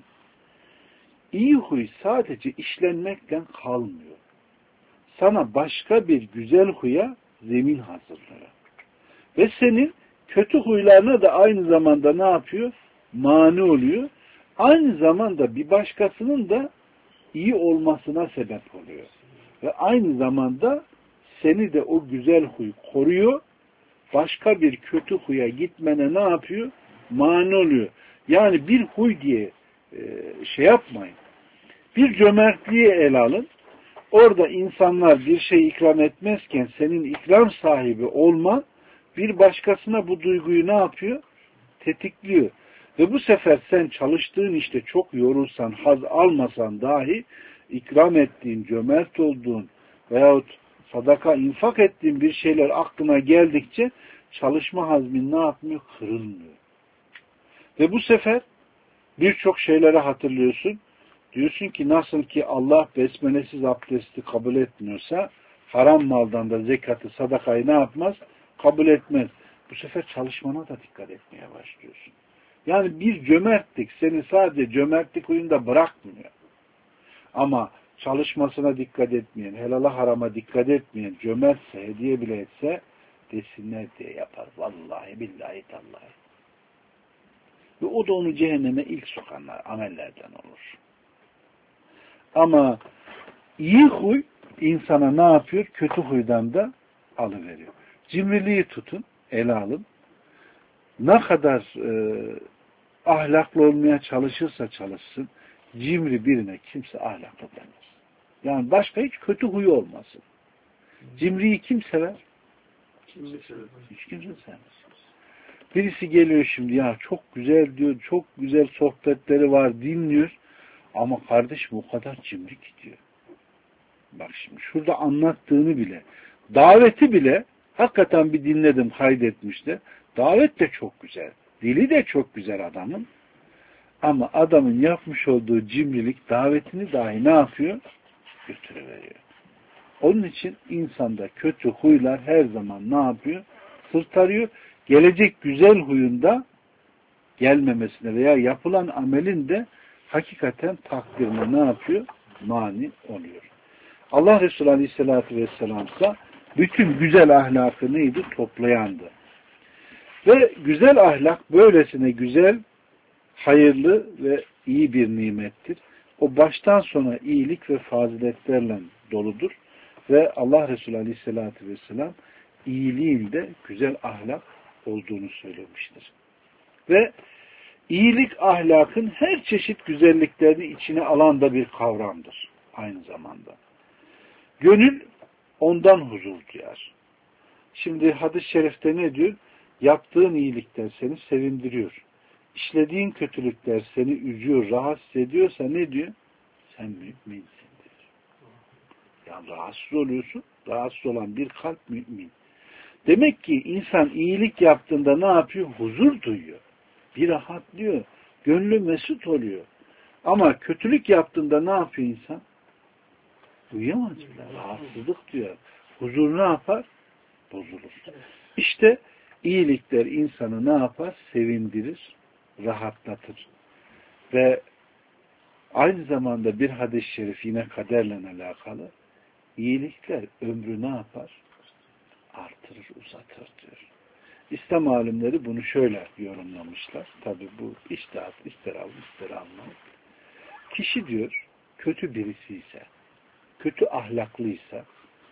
İyi huy sadece işlenmekle kalmıyor. Sana başka bir güzel huya zemin hazırlıyor. Ve senin kötü huylarına da aynı zamanda ne yapıyor? Mani oluyor. Aynı zamanda bir başkasının da iyi olmasına sebep oluyor. Ve aynı zamanda seni de o güzel huy koruyor. Başka bir kötü huya gitmene ne yapıyor? Mani oluyor. Yani bir huy diye e, şey yapmayın. Bir cömertliği ele alın. Orada insanlar bir şey ikram etmezken senin ikram sahibi olman bir başkasına bu duyguyu ne yapıyor? Tetikliyor. Ve bu sefer sen çalıştığın işte çok yorulsan, haz almasan dahi ikram ettiğin, cömert olduğun veyahut sadaka, infak ettiğin bir şeyler aklına geldikçe çalışma hazmin ne yapmıyor? Kırılmıyor. Ve bu sefer birçok şeyleri hatırlıyorsun. Diyorsun ki nasıl ki Allah besmelesiz abdesti kabul etmiyorsa haram maldan da zekatı, sadakayı ne yapmaz? Kabul etmez. Bu sefer çalışmana da dikkat etmeye başlıyorsun. Yani bir cömertlik seni sadece cömertlik huyunda bırakmıyor. Ama çalışmasına dikkat etmeyen, helala harama dikkat etmeyen, cömertse, hediye bile etse desinler diye yapar. Vallahi billahi tallahi. Ve o da onu cehenneme ilk sokanlar, amellerden olur. Ama iyi huy insana ne yapıyor? Kötü huydan da alıveriyor. Cimriliği tutun, ele alın. Ne kadar e, ahlaklı olmaya çalışırsa çalışsın, cimri birine kimse ahlaklı demez. Yani başka hiç kötü huyu olmasın. Cimriyi kim sever? Kimse sever. Hiç kimse sevmez. Birisi geliyor şimdi ya çok güzel diyor, çok güzel sohbetleri var, dinliyor. Ama kardeşim o kadar cimri gidiyor. Bak şimdi şurada anlattığını bile, daveti bile hakikaten bir dinledim, kaydetmişti. Davet de çok güzel. Dili de çok güzel adamın. Ama adamın yapmış olduğu cimrilik davetini dahi ne yapıyor? Götürüveriyor. Onun için insanda kötü huylar her zaman ne yapıyor? Sırtarıyor. Gelecek güzel huyunda gelmemesine veya yapılan amelin de hakikaten takdirine ne yapıyor? Mani oluyor. Allah Resulü Aleyhisselatü Vesselam ise bütün güzel ahlakı neydi? Toplayandı. Ve güzel ahlak böylesine güzel, hayırlı ve iyi bir nimettir. O baştan sona iyilik ve faziletlerle doludur. Ve Allah Resulü Aleyhisselatü Vesselam iyiliğin de güzel ahlak olduğunu söylemiştir. Ve iyilik ahlakın her çeşit güzelliklerini içine alan da bir kavramdır aynı zamanda. Gönül ondan huzur duyar. Şimdi hadis-i şerifte ne diyor? Yaptığın iyilikler seni sevindiriyor. İşlediğin kötülükler seni üzüyor, rahatsız ediyorsa ne diyor? Sen müminsin diyor. Yani rahatsız oluyorsun. Rahatsız olan bir kalp mümin. Demek ki insan iyilik yaptığında ne yapıyor? Huzur duyuyor. Bir rahatlıyor. Gönlü mesut oluyor. Ama kötülük yaptığında ne yapıyor insan? Duyamaz bile. Rahatsızlık duyar. Huzur ne yapar? Bozulur. İşte iyilikler insanı ne yapar? Sevindirir, rahatlatır. Ve aynı zamanda bir hadis-i şerif yine kaderle alakalı. İyilikler ömrü ne yapar? Artırır, uzatır diyor. İslam alimleri bunu şöyle yorumlamışlar. Tabi bu içtihat, ister al, ister alma. Kişi diyor, kötü birisi ise, kötü ahlaklıysa,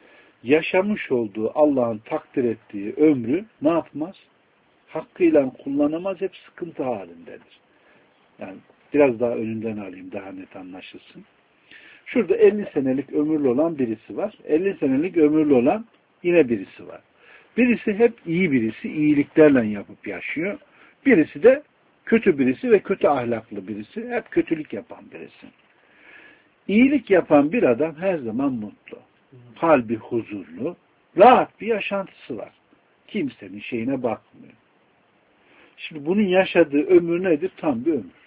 yaşamış olduğu Allah'ın takdir ettiği ömrü ne yapmaz? Hakkıyla kullanamaz, hep sıkıntı halindedir. Yani biraz daha önünden alayım, daha net anlaşılsın. Şurada elli senelik ömürlü olan birisi var. elli senelik ömürlü olan yine birisi var. Birisi hep iyi birisi, iyiliklerle yapıp yaşıyor. Birisi de kötü birisi ve kötü ahlaklı birisi, hep kötülük yapan birisi. İyilik yapan bir adam her zaman mutlu. Kalbi huzurlu, rahat bir yaşantısı var. Kimsenin şeyine bakmıyor. Şimdi bunun yaşadığı ömür nedir? Tam bir ömür.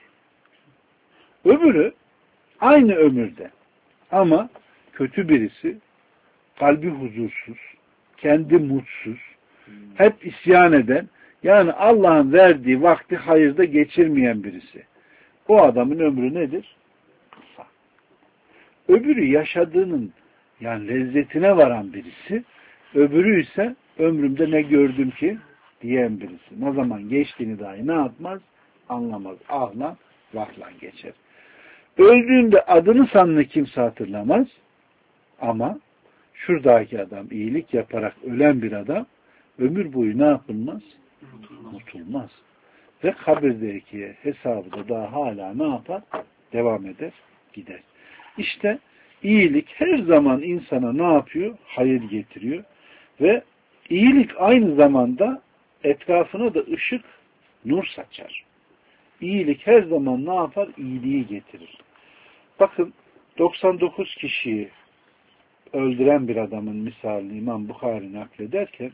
Öbürü aynı ömürde. Ama kötü birisi, kalbi huzursuz, kendi mutsuz, hep isyan eden, yani Allah'ın verdiği vakti hayırda geçirmeyen birisi. O adamın ömrü nedir? Kısa. Öbürü yaşadığının yani lezzetine varan birisi, öbürü ise ömrümde ne gördüm ki diyen birisi. Ne zaman geçtiğini dahi ne yapmaz? Anlamaz. Ahlan, vahlan geçer. Öldüğünde adını sanını kimse hatırlamaz. Ama şuradaki adam iyilik yaparak ölen bir adam ömür boyu ne yapılmaz? Unutulmaz. Ve kabirdeki hesabı da daha hala ne yapar? Devam eder, gider. İşte iyilik her zaman insana ne yapıyor? Hayır getiriyor. Ve iyilik aynı zamanda etrafına da ışık, nur saçar. İyilik her zaman ne yapar? İyiliği getirir. Bakın doksan dokuz kişiyi öldüren bir adamın misalini İmam Bukhari naklederken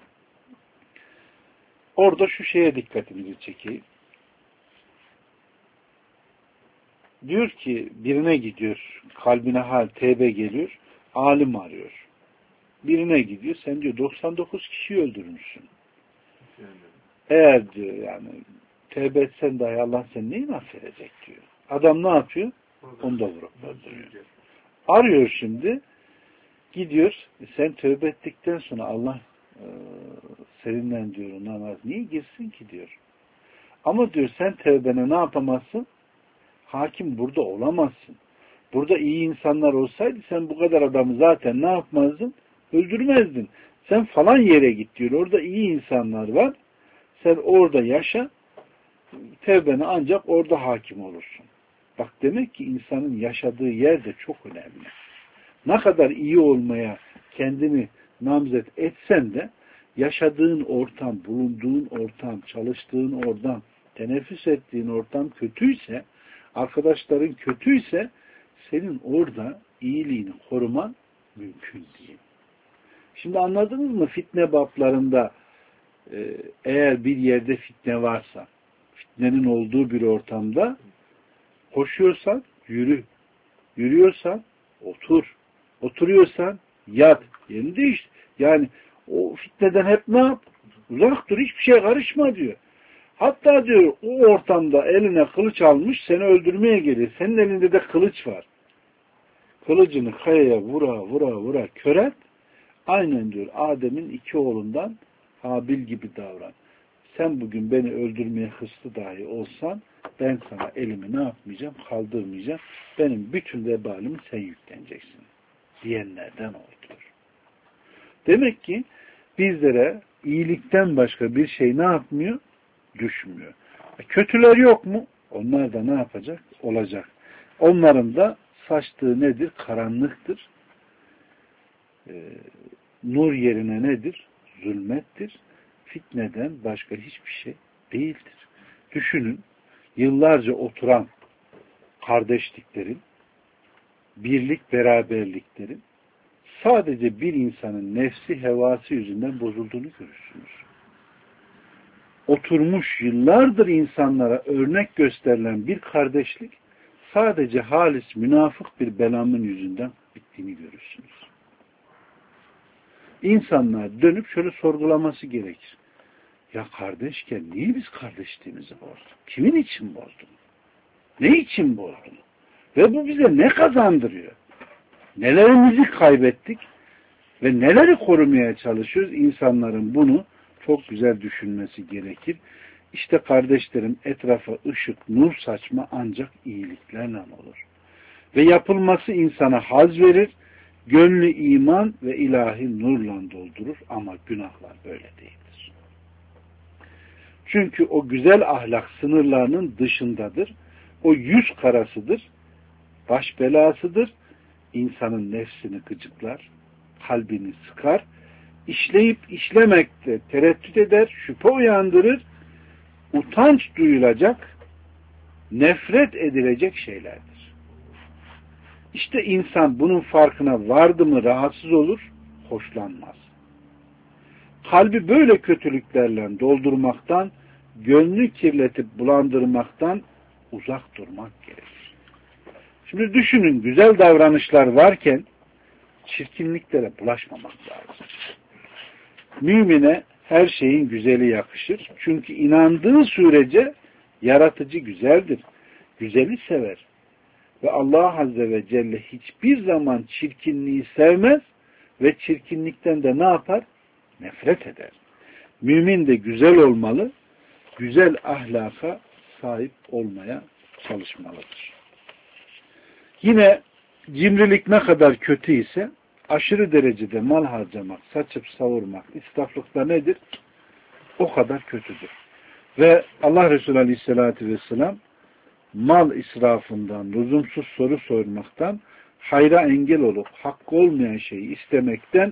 orada şu şeye dikkatinizi çekeyim. Diyor ki birine gidiyor, kalbine hal, tevbe geliyor, alim arıyor. Birine gidiyor, sen diyor doksan dokuz kişiyi öldürmüşsün. Eğer diyor yani tevbe etsen dahi Allah seni neyi affedecek diyor. Adam ne yapıyor? Onu da vurup öldürüyor. Arıyor şimdi, gidiyor, sen tövbe ettikten sonra Allah e, seninle diyor namaz niye girsin ki diyor. Ama diyor sen tövbene ne yapamazsın? Hakim burada olamazsın. Burada iyi insanlar olsaydı sen bu kadar adamı zaten ne yapmazdın? Öldürmezdin. Sen falan yere git diyor. Orada iyi insanlar var. Sen orada yaşa. Tevbene ancak orada hakim olursun. Bak demek ki insanın yaşadığı yer de çok önemli. Ne kadar iyi olmaya kendini namzet etsen de yaşadığın ortam, bulunduğun ortam, çalıştığın ortam, teneffüs ettiğin ortam kötüyse, arkadaşların kötüyse senin orada iyiliğini koruman mümkün değil. Şimdi anladınız mı fitne bablarında e, eğer bir yerde fitne varsa, fitnenin olduğu bir ortamda koşuyorsan yürü, yürüyorsan otur, oturuyorsan Yat. Yerini değiştir. Yani o fitneden hep ne yap? Uzak dur. Hiçbir şeye karışma diyor. Hatta diyor o ortamda eline kılıç almış seni öldürmeye geliyor. Senin elinde de kılıç var. Kılıcını kayaya vura vura vura köret. Aynen diyor Adem'in iki oğlundan Habil gibi davran. Sen bugün beni öldürmeye hırslı dahi olsan ben sana elimi ne yapmayacağım? Kaldırmayacağım. Benim bütün vebalimi sen yükleneceksin. Diyenlerden oldu. Demek ki bizlere iyilikten başka bir şey ne yapmıyor? Düşmüyor. Kötüler yok mu? Onlar da ne yapacak? Olacak. Onların da saçtığı nedir? Karanlıktır. Ee, nur yerine nedir? Zulmettir. Fitneden başka hiçbir şey değildir. Düşünün, yıllarca oturan kardeşliklerin, birlik beraberliklerin sadece bir insanın nefsi hevası yüzünden bozulduğunu görürsünüz. Oturmuş yıllardır insanlara örnek gösterilen bir kardeşlik sadece halis münafık bir belamın yüzünden bittiğini görürsünüz. İnsanlar dönüp şöyle sorgulaması gerekir. Ya kardeşken niye biz kardeşliğimizi bozduk? Kimin için bozduk? Ne için bozduk? Ve bu bize ne kazandırıyor? Nelerimizi kaybettik ve neleri korumaya çalışıyoruz? İnsanların bunu çok güzel düşünmesi gerekir. İşte kardeşlerim etrafa ışık, nur saçma ancak iyiliklerle olur. Ve yapılması insana haz verir, gönlü iman ve ilahi nurla doldurur ama günahlar böyle değildir. Çünkü o güzel ahlak sınırlarının dışındadır. O yüz karasıdır, baş belasıdır. İnsanın nefsini gıcıklar, kalbini sıkar, işleyip işlemekte tereddüt eder, şüphe uyandırır, utanç duyulacak, nefret edilecek şeylerdir. İşte insan bunun farkına vardı mı rahatsız olur, hoşlanmaz. Kalbi böyle kötülüklerle doldurmaktan, gönlü kirletip bulandırmaktan uzak durmak gerekir. Şimdi düşünün, güzel davranışlar varken çirkinliklere bulaşmamak lazım. Mümine her şeyin güzeli yakışır. Çünkü inandığı sürece yaratıcı güzeldir. Güzeli sever. Ve Allah Azze ve Celle hiçbir zaman çirkinliği sevmez ve çirkinlikten de ne yapar? Nefret eder. Mümin de güzel olmalı, güzel ahlaka sahip olmaya çalışmalıdır. Yine cimrilik ne kadar kötü ise aşırı derecede mal harcamak, saçıp savurmak, israflıkta nedir? O kadar kötüdür. Ve Allah Resulü Aleyhisselatü Vesselam mal israfından, lüzumsuz soru sormaktan, hayra engel olup hakkı olmayan şeyi istemekten,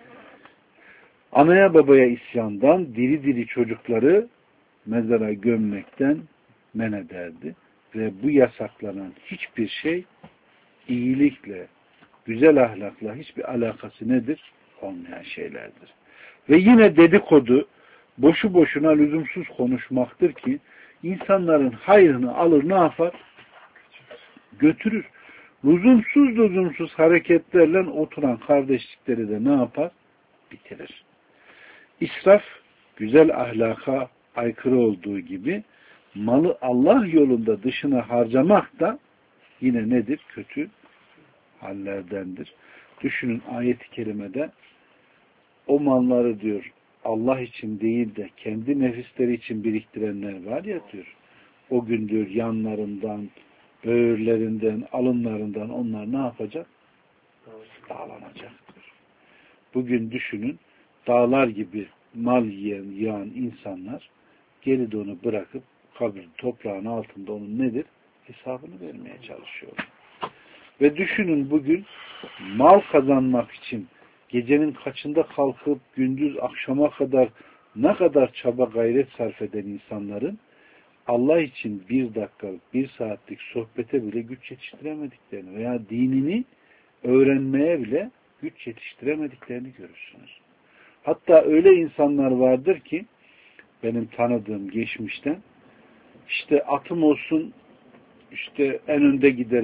anaya babaya isyandan, diri diri çocukları mezara gömmekten men ederdi. Ve bu yasaklanan hiçbir şey iyilikle, güzel ahlakla hiçbir alakası nedir? Olmayan şeylerdir. Ve yine dedikodu, boşu boşuna lüzumsuz konuşmaktır ki insanların hayrını alır ne yapar? Götürür. Lüzumsuz lüzumsuz hareketlerle oturan kardeşlikleri de ne yapar? Bitirir. İsraf, güzel ahlaka aykırı olduğu gibi malı Allah yolunda dışına harcamak da yine nedir? Kötü hallerdendir. Düşünün ayet-i kerimede o malları diyor Allah için değil de kendi nefisleri için biriktirenler var ya diyor. O gün diyor yanlarından, böğürlerinden, alınlarından onlar ne yapacak? Dağlanacaktır. Bugün düşünün dağlar gibi mal yiyen, yağan insanlar geride onu bırakıp kabir toprağın altında onun nedir? Hesabını vermeye çalışıyorlar. Ve düşünün bugün mal kazanmak için gecenin kaçında kalkıp gündüz akşama kadar ne kadar çaba gayret sarf eden insanların Allah için bir dakikalık, bir saatlik sohbete bile güç yetiştiremediklerini veya dinini öğrenmeye bile güç yetiştiremediklerini görürsünüz. Hatta öyle insanlar vardır ki benim tanıdığım geçmişten işte atım olsun işte en önde giderim,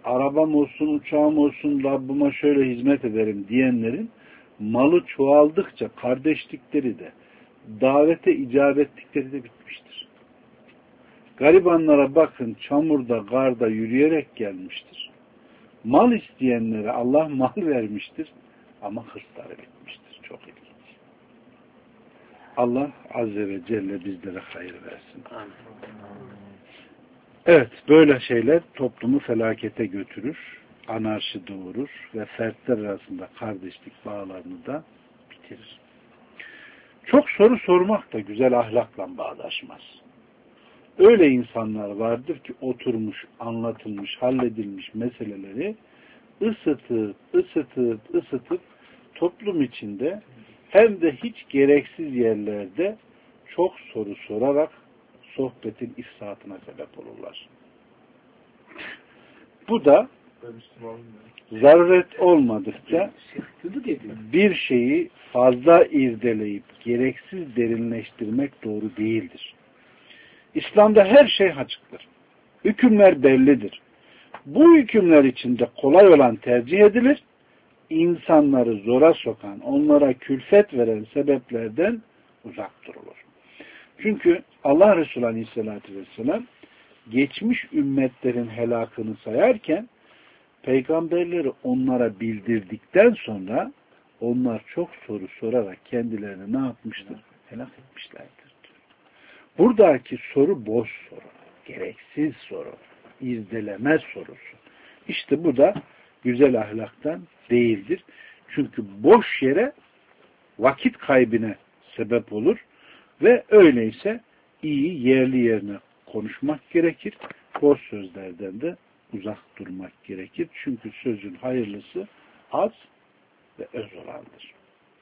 arabam olsun, uçağım olsun, Rabbime şöyle hizmet ederim diyenlerin malı çoğaldıkça kardeşlikleri de, davete icabetlikleri de bitmiştir. Garibanlara bakın, çamurda, karda yürüyerek gelmiştir. Mal isteyenlere Allah mal vermiştir ama hırsları bitmiştir. Çok ilginç. Allah Azze ve Celle bizlere hayır versin. Evet, böyle şeyler toplumu felakete götürür, anarşi doğurur ve fertler arasında kardeşlik bağlarını da bitirir. Çok soru sormak da güzel ahlakla bağdaşmaz. Öyle insanlar vardır ki oturmuş, anlatılmış, halledilmiş meseleleri ısıtıp, ısıtıp, ısıtıp toplum içinde hem de hiç gereksiz yerlerde çok soru sorarak sohbetin ifsatına sebep olurlar. Bu da zaruret olmadıkça bir şeyi fazla irdeleyip gereksiz derinleştirmek doğru değildir. İslam'da her şey açıktır. Hükümler bellidir. Bu hükümler içinde kolay olan tercih edilir. İnsanları zora sokan, onlara külfet veren sebeplerden uzak durulur. Çünkü Allah Resulü Aleyhisselatü Vesselam geçmiş ümmetlerin helakını sayarken peygamberleri onlara bildirdikten sonra onlar çok soru sorarak kendilerini ne yapmıştır? Helak etmişlerdir. Buradaki soru boş soru, gereksiz soru, irdeleme sorusu. İşte bu da güzel ahlaktan değildir. Çünkü boş yere vakit kaybına sebep olur ve öyleyse iyi yerli yerine konuşmak gerekir. Boş sözlerden de uzak durmak gerekir. Çünkü sözün hayırlısı az ve öz olandır.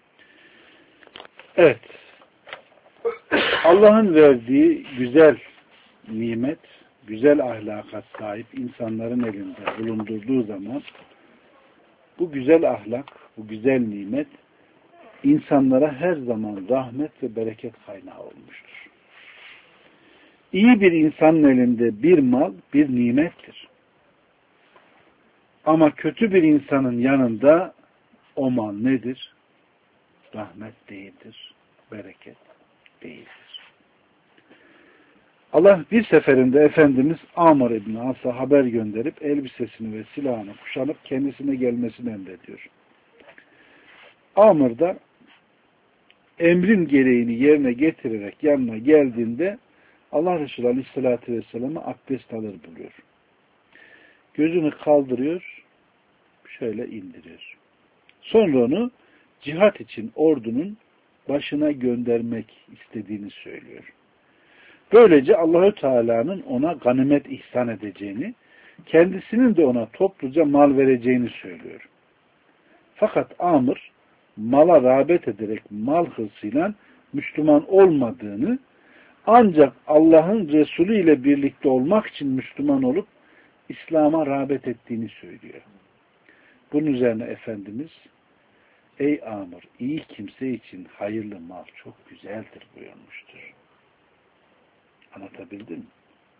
Evet. Allah'ın verdiği güzel nimet, güzel ahlaka sahip insanların elinde bulundurduğu zaman bu güzel ahlak, bu güzel nimet insanlara her zaman rahmet ve bereket kaynağı olmuştur. İyi bir insanın elinde bir mal, bir nimettir. Ama kötü bir insanın yanında o mal nedir? Rahmet değildir, bereket değildir. Allah bir seferinde Efendimiz Amr İbni As'a haber gönderip elbisesini ve silahını kuşanıp kendisine gelmesini emrediyor. Amr da emrin gereğini yerine getirerek yanına geldiğinde Allah Resulü Aleyhisselatü Vesselam'a abdest alır buluyor. Gözünü kaldırıyor, şöyle indiriyor. Sonra onu cihat için ordunun başına göndermek istediğini söylüyor. Böylece Allahü Teala'nın ona ganimet ihsan edeceğini, kendisinin de ona topluca mal vereceğini söylüyor. Fakat Amr mala rağbet ederek mal hırsıyla Müslüman olmadığını, ancak Allah'ın Resulü ile birlikte olmak için Müslüman olup İslam'a rağbet ettiğini söylüyor. Bunun üzerine Efendimiz, ey Amr, iyi kimse için hayırlı mal çok güzeldir buyurmuştur. Anlatabildim mi?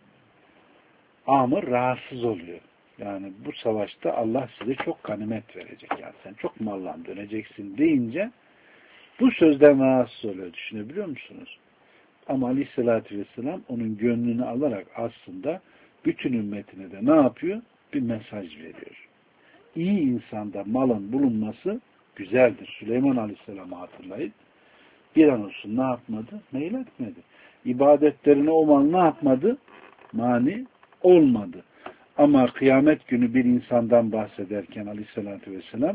Amr rahatsız oluyor. Yani bu savaşta Allah size çok ganimet verecek. Yani sen çok malla döneceksin deyince bu sözden rahatsız oluyor. Düşünebiliyor musunuz? Ama Aleyhisselatü Vesselam onun gönlünü alarak aslında bütün ümmetine de ne yapıyor? Bir mesaj veriyor. İyi insanda malın bulunması güzeldir. Süleyman Aleyhisselam'ı hatırlayın. Bir an olsun ne yapmadı? Meyletmedi. İbadetlerine o mal ne yapmadı? Mani olmadı. Ama kıyamet günü bir insandan bahsederken Aleyhisselatü Vesselam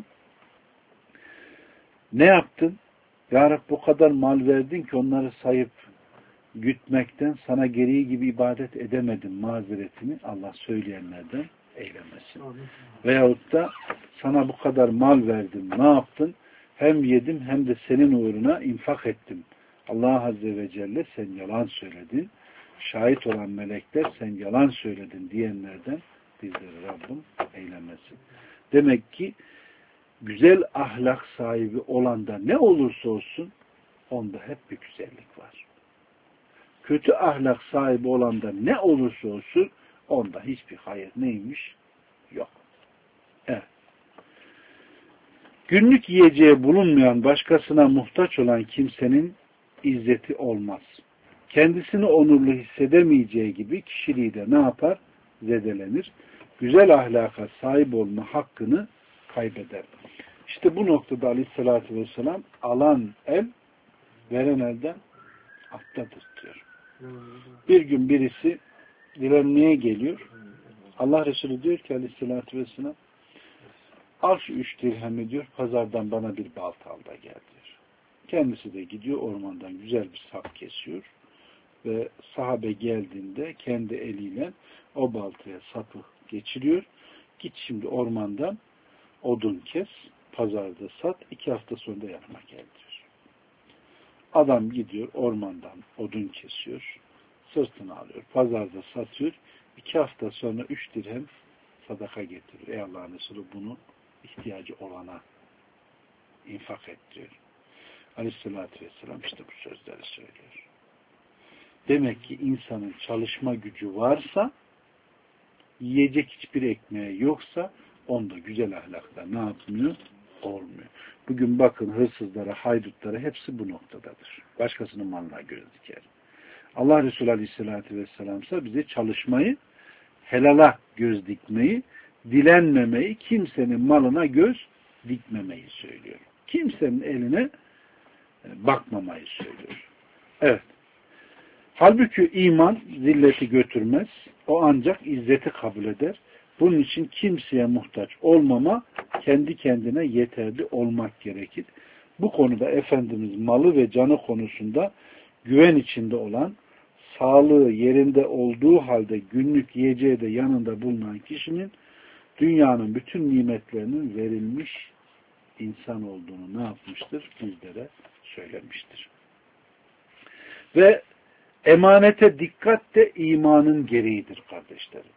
ne yaptın? Ya Rabbi bu kadar mal verdin ki onları sayıp gütmekten sana gereği gibi ibadet edemedim mazeretini Allah söyleyenlerden eylemesin. Veyahut da sana bu kadar mal verdim ne yaptın? Hem yedim hem de senin uğruna infak ettim. Allah Azze ve Celle sen yalan söyledin. Şahit olan melekler sen yalan söyledin diyenlerden bizleri Rabbim eylemesin. Demek ki güzel ahlak sahibi olanda ne olursa olsun onda hep bir güzellik var. Kötü ahlak sahibi olanda ne olursa olsun onda hiçbir hayır neymiş? Yok. Evet. Günlük yiyeceği bulunmayan, başkasına muhtaç olan kimsenin izzeti olmaz. Kendisini onurlu hissedemeyeceği gibi kişiliği de ne yapar? Zedelenir. Güzel ahlaka sahip olma hakkını kaybeder. İşte bu noktada Aleyhisselatü Vesselam alan el veren elden aftadır diyor. Bir gün birisi dilenmeye geliyor. Allah Resulü diyor ki Aleyhisselatü Vesselam, al şu üç dirhemi diyor, pazardan bana bir balta al da gel diyor. Kendisi de gidiyor, ormandan güzel bir sap kesiyor ve sahabe geldiğinde kendi eliyle o baltaya sapı geçiriyor. Git şimdi ormandan odun kes, pazarda sat, iki hafta sonra da yanıma gel diyor. Adam gidiyor, ormandan odun kesiyor, sırtını alıyor, pazarda satıyor, iki hafta sonra üç dirhem sadaka getiriyor. Ey Allah'ın Resulü, bunu ihtiyacı olana infak et diyor. Aleyhissalatü vesselam işte bu sözleri söylüyor. Demek ki insanın çalışma gücü varsa, yiyecek hiçbir ekmeği yoksa, onda güzel ahlakla ne yapmıyor? Olmuyor. Bugün bakın hırsızlara, haydutlara hepsi bu noktadadır. Başkasının malına göz diker. Allah Resulü Aleyhisselatü Vesselam ise bize çalışmayı, helala göz dikmeyi, dilenmemeyi, kimsenin malına göz dikmemeyi söylüyor. Kimsenin eline bakmamayı söylüyor. Evet. Halbuki iman zilleti götürmez. O ancak izzeti kabul eder. Bunun için kimseye muhtaç olmama, kendi kendine yeterli olmak gerekir. Bu konuda Efendimiz malı ve canı konusunda güven içinde olan, sağlığı yerinde olduğu halde günlük yiyeceği de yanında bulunan kişinin dünyanın bütün nimetlerinin verilmiş insan olduğunu ne yapmıştır? Bizlere söylemiştir. Ve emanete dikkat de imanın gereğidir kardeşlerim.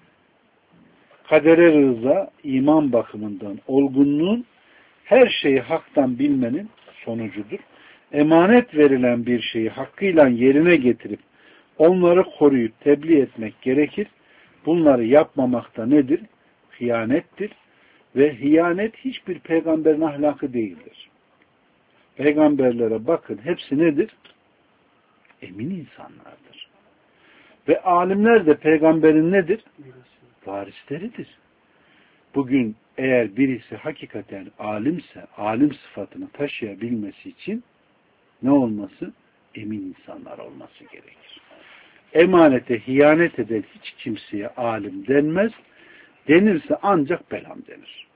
Kadere rıza, iman bakımından olgunluğun, her şeyi haktan bilmenin sonucudur. Emanet verilen bir şeyi hakkıyla yerine getirip onları koruyup tebliğ etmek gerekir. Bunları yapmamak da nedir? Hıyanettir. Ve hıyanet hiçbir peygamberin ahlakı değildir. Peygamberlere bakın, hepsi nedir? Emin insanlardır. Ve alimler de peygamberin nedir? Varisleridir. Bugün eğer birisi hakikaten alimse, alim sıfatını taşıyabilmesi için ne olması? Emin insanlar olması gerekir. Emanete hıyanet eden hiç kimseye alim denmez. Denirse ancak belam denir.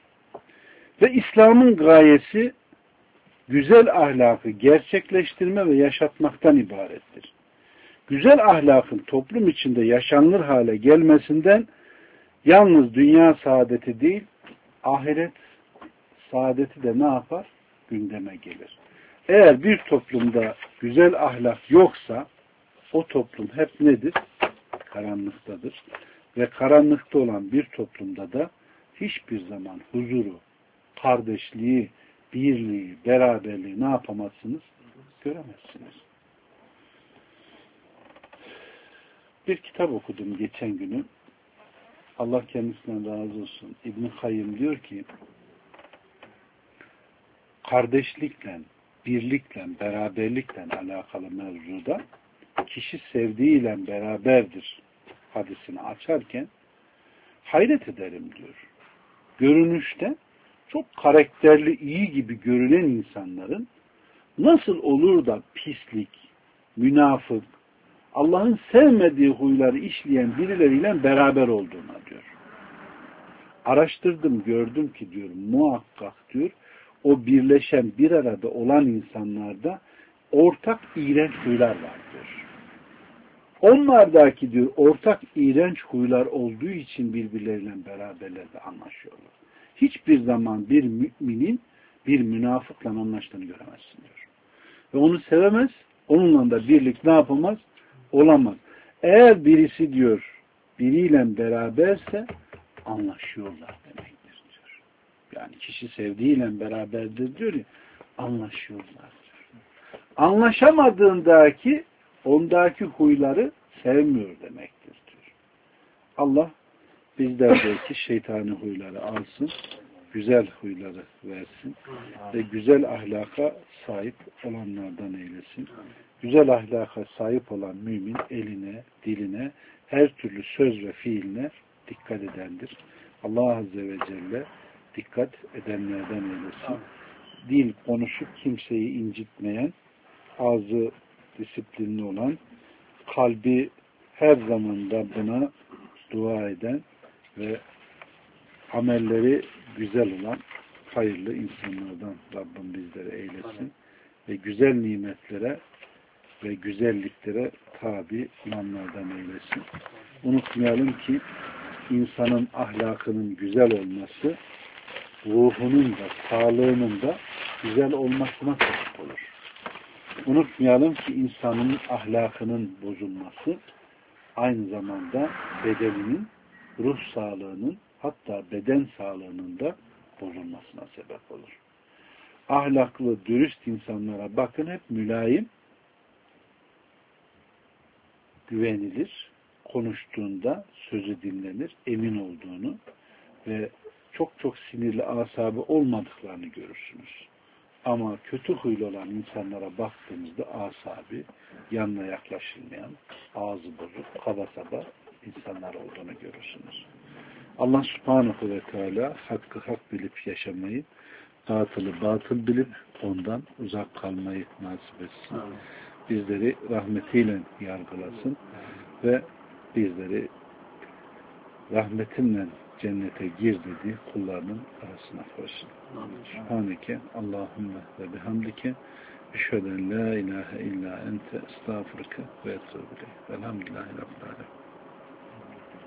Ve İslam'ın gayesi güzel ahlakı gerçekleştirme ve yaşatmaktan ibarettir. Güzel ahlakın toplum içinde yaşanılır hale gelmesinden yalnız dünya saadeti değil, ahiret saadeti de ne yapar? Gündeme gelir. Eğer bir toplumda güzel ahlak yoksa, o toplum hep nedir? Karanlıktadır. Ve karanlıkta olan bir toplumda da hiçbir zaman huzuru, kardeşliği, birliği, beraberliği ne yapamazsınız? Göremezsiniz. Bir kitap okudum geçen günü. Allah kendisinden razı olsun. İbn-i Kayyım diyor ki, kardeşlikle, birlikle, beraberlikle alakalı mevzuda kişi sevdiğiyle beraberdir hadisini açarken hayret ederim diyor. Görünüşte çok karakterli, iyi gibi görünen insanların nasıl olur da pislik, münafık, Allah'ın sevmediği huyları işleyen birileriyle beraber olduğuna diyor. Araştırdım, gördüm ki diyor, muhakkak diyor, o birleşen, bir arada olan insanlarda ortak iğrenç huylar var diyor. Onlardaki diyor, ortak iğrenç huylar olduğu için birbirleriyle beraberlerde anlaşıyorlar. Hiçbir zaman bir müminin bir münafıkla anlaştığını göremezsin diyor. Ve onu sevemez, onunla da birlik ne yapamaz? Olamaz. Eğer birisi diyor, biriyle beraberse anlaşıyorlar demektir diyor. Yani kişi sevdiğiyle beraberdir diyor ya, anlaşıyorlar diyor. Anlaşamadığındaki ondaki huyları sevmiyor demektir diyor. Allah bizlerdeki şeytani huyları alsın, güzel huyları versin ve güzel ahlaka sahip olanlardan eylesin. Güzel ahlaka sahip olan mümin eline, diline, her türlü söz ve fiiline dikkat edendir. Allah Azze ve Celle dikkat edenlerden eylesin. Dil konuşup kimseyi incitmeyen, ağzı disiplinli olan, kalbi her zaman Rabbine dua eden ve amelleri güzel olan hayırlı insanlardan Rabbim bizleri eylesin. Ve güzel nimetlere ve güzelliklere tabi olanlardan eylesin. Unutmayalım ki insanın ahlakının güzel olması ruhunun da sağlığının da güzel olmasına sebep olur. Unutmayalım ki insanın ahlakının bozulması aynı zamanda bedeninin, ruh sağlığının, hatta beden sağlığının da bozulmasına sebep olur. Ahlaklı, dürüst insanlara bakın, hep mülayim, güvenilir, konuştuğunda sözü dinlenir, emin olduğunu ve çok çok sinirli, asabı olmadıklarını görürsünüz. Ama kötü huylu olan insanlara baktığımızda asabi, yanına yaklaşılmayan, ağzı bozuk, kaba saba insanlar olduğunu görürsünüz. Allah Subhanahu ve Teala hakkı hak bilip yaşamayı, batılı batıl bilip ondan uzak kalmayı nasip etsin. Bizleri rahmetiyle yargılasın ve bizleri rahmetinle cennete gir dediği kullarının arasına koysun. Subhaneke Allahümme ve bihamdike eşheden la ilahe illa ente estağfurke ve etûbü ileyh. Velhamdülillahi Rabbil alemin.